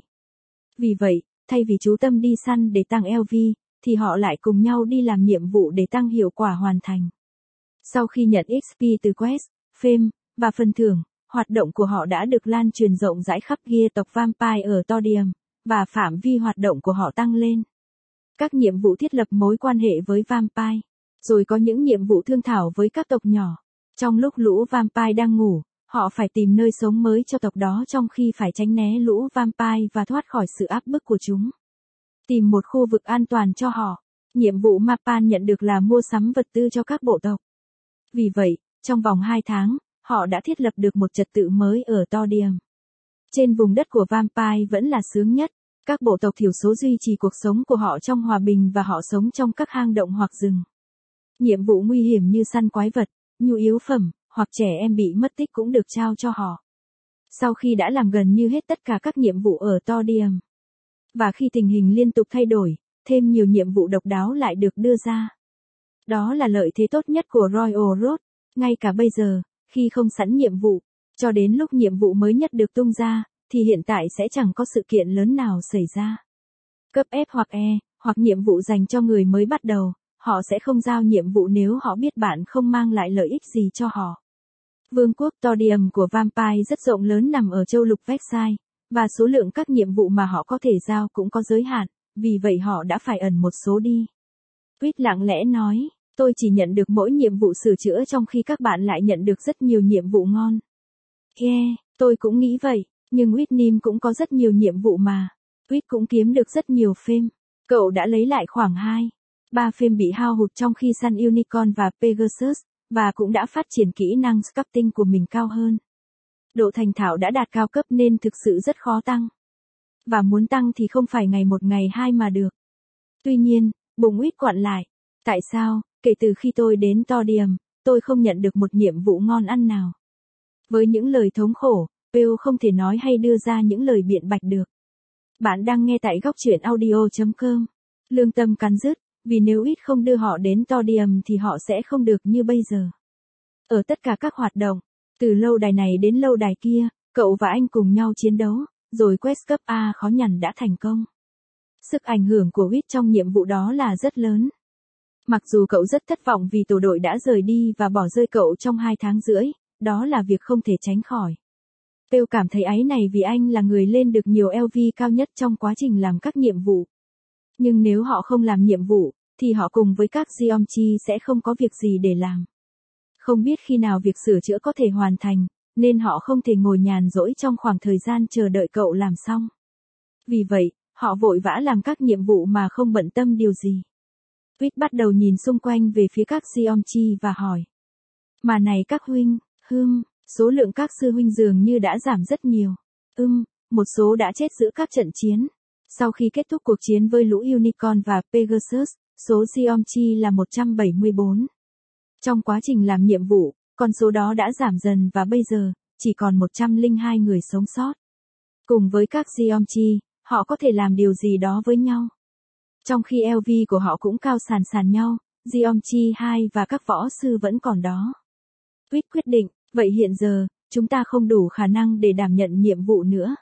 Vì vậy, thay vì chú tâm đi săn để tăng lờ vê, thì họ lại cùng nhau đi làm nhiệm vụ để tăng hiệu quả hoàn thành. Sau khi nhận ích pê từ quest, fame, và phần thưởng, hoạt động của họ đã được lan truyền rộng rãi khắp gia tộc vampire ở Todium, và phạm vi hoạt động của họ tăng lên. Các nhiệm vụ thiết lập mối quan hệ với vampire, rồi có những nhiệm vụ thương thảo với các tộc nhỏ. Trong lúc lũ vampire đang ngủ, họ phải tìm nơi sống mới cho tộc đó trong khi phải tránh né lũ vampire và thoát khỏi sự áp bức của chúng. Tìm một khu vực an toàn cho họ. Nhiệm vụ mà Pan nhận được là mua sắm vật tư cho các bộ tộc. Vì vậy, trong vòng hai tháng, họ đã thiết lập được một trật tự mới ở Todium. Trên vùng đất của vampire vẫn là sướng nhất. Các bộ tộc thiểu số duy trì cuộc sống của họ trong hòa bình và họ sống trong các hang động hoặc rừng. Nhiệm vụ nguy hiểm như săn quái vật, nhu yếu phẩm, hoặc trẻ em bị mất tích cũng được trao cho họ. Sau khi đã làm gần như hết tất cả các nhiệm vụ ở Todium, và khi tình hình liên tục thay đổi, thêm nhiều nhiệm vụ độc đáo lại được đưa ra. Đó là lợi thế tốt nhất của Royal Road. Ngay cả bây giờ, khi không sẵn nhiệm vụ, cho đến lúc nhiệm vụ mới nhất được tung ra, thì hiện tại sẽ chẳng có sự kiện lớn nào xảy ra. Cấp F hoặc E, hoặc nhiệm vụ dành cho người mới bắt đầu, họ sẽ không giao nhiệm vụ nếu họ biết bạn không mang lại lợi ích gì cho họ. Vương quốc Todium của Vampire rất rộng lớn nằm ở châu lục Vexai, và số lượng các nhiệm vụ mà họ có thể giao cũng có giới hạn, vì vậy họ đã phải ẩn một số đi. Wit lặng lẽ nói, tôi chỉ nhận được mỗi nhiệm vụ sửa chữa trong khi các bạn lại nhận được rất nhiều nhiệm vụ ngon. Yeah, tôi cũng nghĩ vậy, nhưng Wit Nim cũng có rất nhiều nhiệm vụ mà. Wit cũng kiếm được rất nhiều phim. Cậu đã lấy lại khoảng hai, ba phim bị hao hụt trong khi săn Unicorn và Pegasus, và cũng đã phát triển kỹ năng sculpting của mình cao hơn. Độ thành thạo đã đạt cao cấp nên thực sự rất khó tăng. Và muốn tăng thì không phải ngày một ngày hai mà được. Tuy nhiên, bụng Wit quặn lại. Tại sao, kể từ khi tôi đến Todium, tôi không nhận được một nhiệm vụ ngon ăn nào? Với những lời thống khổ, Pale không thể nói hay đưa ra những lời biện bạch được. Bạn đang nghe tại góc truyện audio chấm com. Lương tâm cắn rứt, vì nếu ít không đưa họ đến Todium thì họ sẽ không được như bây giờ. Ở tất cả các hoạt động, từ lâu đài này đến lâu đài kia, cậu và anh cùng nhau chiến đấu, rồi quest cấp A khó nhằn đã thành công. Sức ảnh hưởng của Whit trong nhiệm vụ đó là rất lớn. Mặc dù cậu rất thất vọng vì tổ đội đã rời đi và bỏ rơi cậu trong hai tháng rưỡi, đó là việc không thể tránh khỏi. Phil cảm thấy áy này vì anh là người lên được nhiều L V cao nhất trong quá trình làm các nhiệm vụ. Nhưng nếu họ không làm nhiệm vụ, thì họ cùng với các Geomchi sẽ không có việc gì để làm. Không biết khi nào việc sửa chữa có thể hoàn thành, nên họ không thể ngồi nhàn rỗi trong khoảng thời gian chờ đợi cậu làm xong. Vì vậy, họ vội vã làm các nhiệm vụ mà không bận tâm điều gì. Whit bắt đầu nhìn xung quanh về phía các Geomchi và hỏi. Mà này các huynh, hưm, số lượng các sư huynh dường như đã giảm rất nhiều. Ừm, một số đã chết giữa các trận chiến. Sau khi kết thúc cuộc chiến với lũ Unicorn và Pegasus, số Geomchi là một trăm bảy mươi bốn. Trong quá trình làm nhiệm vụ, con số đó đã giảm dần và bây giờ, chỉ còn một trăm lẻ hai người sống sót. Cùng với các Geomchi, họ có thể làm điều gì đó với nhau. Trong khi L V của họ cũng cao sàn sàn nhau, Geomchi hai và các võ sư vẫn còn đó. Whit quyết định, vậy hiện giờ, chúng ta không đủ khả năng để đảm nhận nhiệm vụ nữa.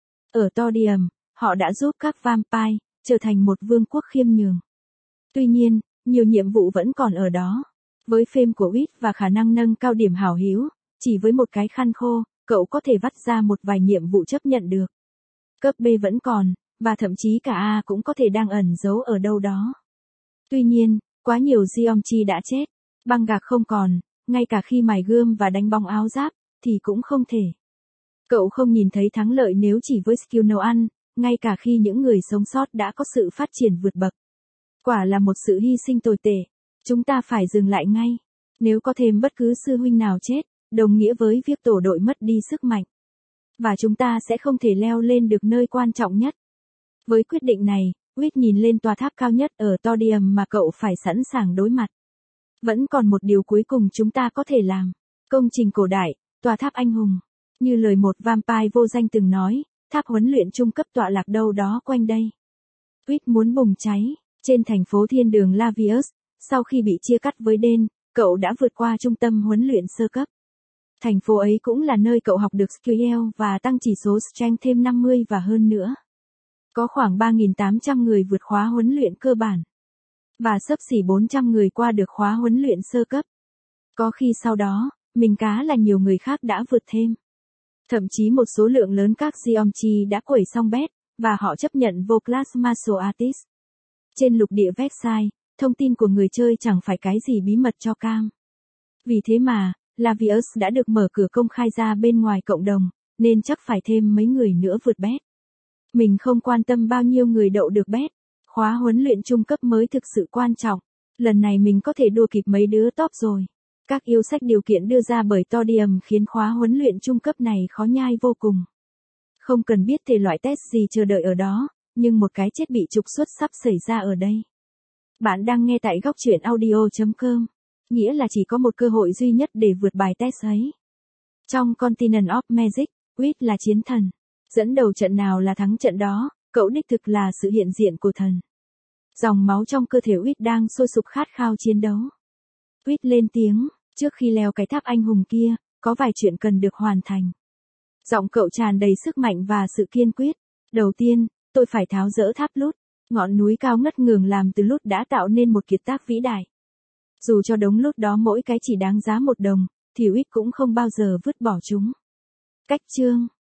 Ở Todium, họ đã giúp các vampire trở thành một vương quốc khiêm nhường. Tuy nhiên, nhiều nhiệm vụ vẫn còn ở đó. Với phim của Whit và khả năng nâng cao điểm hảo hữu, chỉ với một cái khăn khô, cậu có thể vắt ra một vài nhiệm vụ chấp nhận được. Cấp B vẫn còn, và thậm chí cả A cũng có thể đang ẩn giấu ở đâu đó. Tuy nhiên, quá nhiều Geomchi đã chết, băng gạc không còn, ngay cả khi mài gươm và đánh bóng áo giáp, thì cũng không thể. Cậu không nhìn thấy thắng lợi nếu chỉ với skill nấu ăn, ngay cả khi những người sống sót đã có sự phát triển vượt bậc. Quả là một sự hy sinh tồi tệ. Chúng ta phải dừng lại ngay. Nếu có thêm bất cứ sư huynh nào chết, đồng nghĩa với việc tổ đội mất đi sức mạnh. Và chúng ta sẽ không thể leo lên được nơi quan trọng nhất. Với quyết định này, Whit nhìn lên tòa tháp cao nhất ở Todium mà cậu phải sẵn sàng đối mặt. Vẫn còn một điều cuối cùng chúng ta có thể làm. Công trình cổ đại, tòa tháp anh hùng. Như lời một vampire vô danh từng nói, tháp huấn luyện trung cấp tọa lạc đâu đó quanh đây. Whit muốn bùng cháy. Trên thành phố thiên đường Lavius, sau khi bị chia cắt với Den, cậu đã vượt qua trung tâm huấn luyện sơ cấp. Thành phố ấy cũng là nơi cậu học được skill và tăng chỉ số strength thêm năm mươi và hơn nữa. Có khoảng ba nghìn tám trăm người vượt khóa huấn luyện cơ bản. Và xấp xỉ bốn trăm người qua được khóa huấn luyện sơ cấp. Có khi sau đó, mình cá là nhiều người khác đã vượt thêm. Thậm chí một số lượng lớn các Geomchi đã quẩy xong bet, và họ chấp nhận vô class martial artist. Trên lục địa Versailles, thông tin của người chơi chẳng phải cái gì bí mật cho cam. Vì thế mà, Lavius đã được mở cửa công khai ra bên ngoài cộng đồng, nên chắc phải thêm mấy người nữa vượt bet. Mình không quan tâm bao nhiêu người đậu được bet, khóa huấn luyện trung cấp mới thực sự quan trọng. Lần này mình có thể đua kịp mấy đứa top rồi. Các yêu sách điều kiện đưa ra bởi Todium khiến khóa huấn luyện trung cấp này khó nhai vô cùng. Không cần biết thể loại test gì chờ đợi ở đó, nhưng một cái chết bị trục xuất sắp xảy ra ở đây. Bạn đang nghe tại góc truyện audio chấm com, nghĩa là chỉ có một cơ hội duy nhất để vượt bài test ấy. Trong Continent of Magic, Whit là chiến thần. Dẫn đầu trận nào là thắng trận đó, cậu đích thực là sự hiện diện của thần. Dòng máu trong cơ thể Whit đang sôi sục khát khao chiến đấu. Whit lên tiếng, trước khi leo cái tháp anh hùng kia, có vài chuyện cần được hoàn thành. Giọng cậu tràn đầy sức mạnh và sự kiên quyết. Đầu tiên, tôi phải tháo dỡ tháp Lút, ngọn núi cao ngất ngường làm từ Lút đã tạo nên một kiệt tác vĩ đại. Dù cho đống Lút đó mỗi cái chỉ đáng giá một đồng, thì Whit cũng không bao giờ vứt bỏ chúng. Cách chương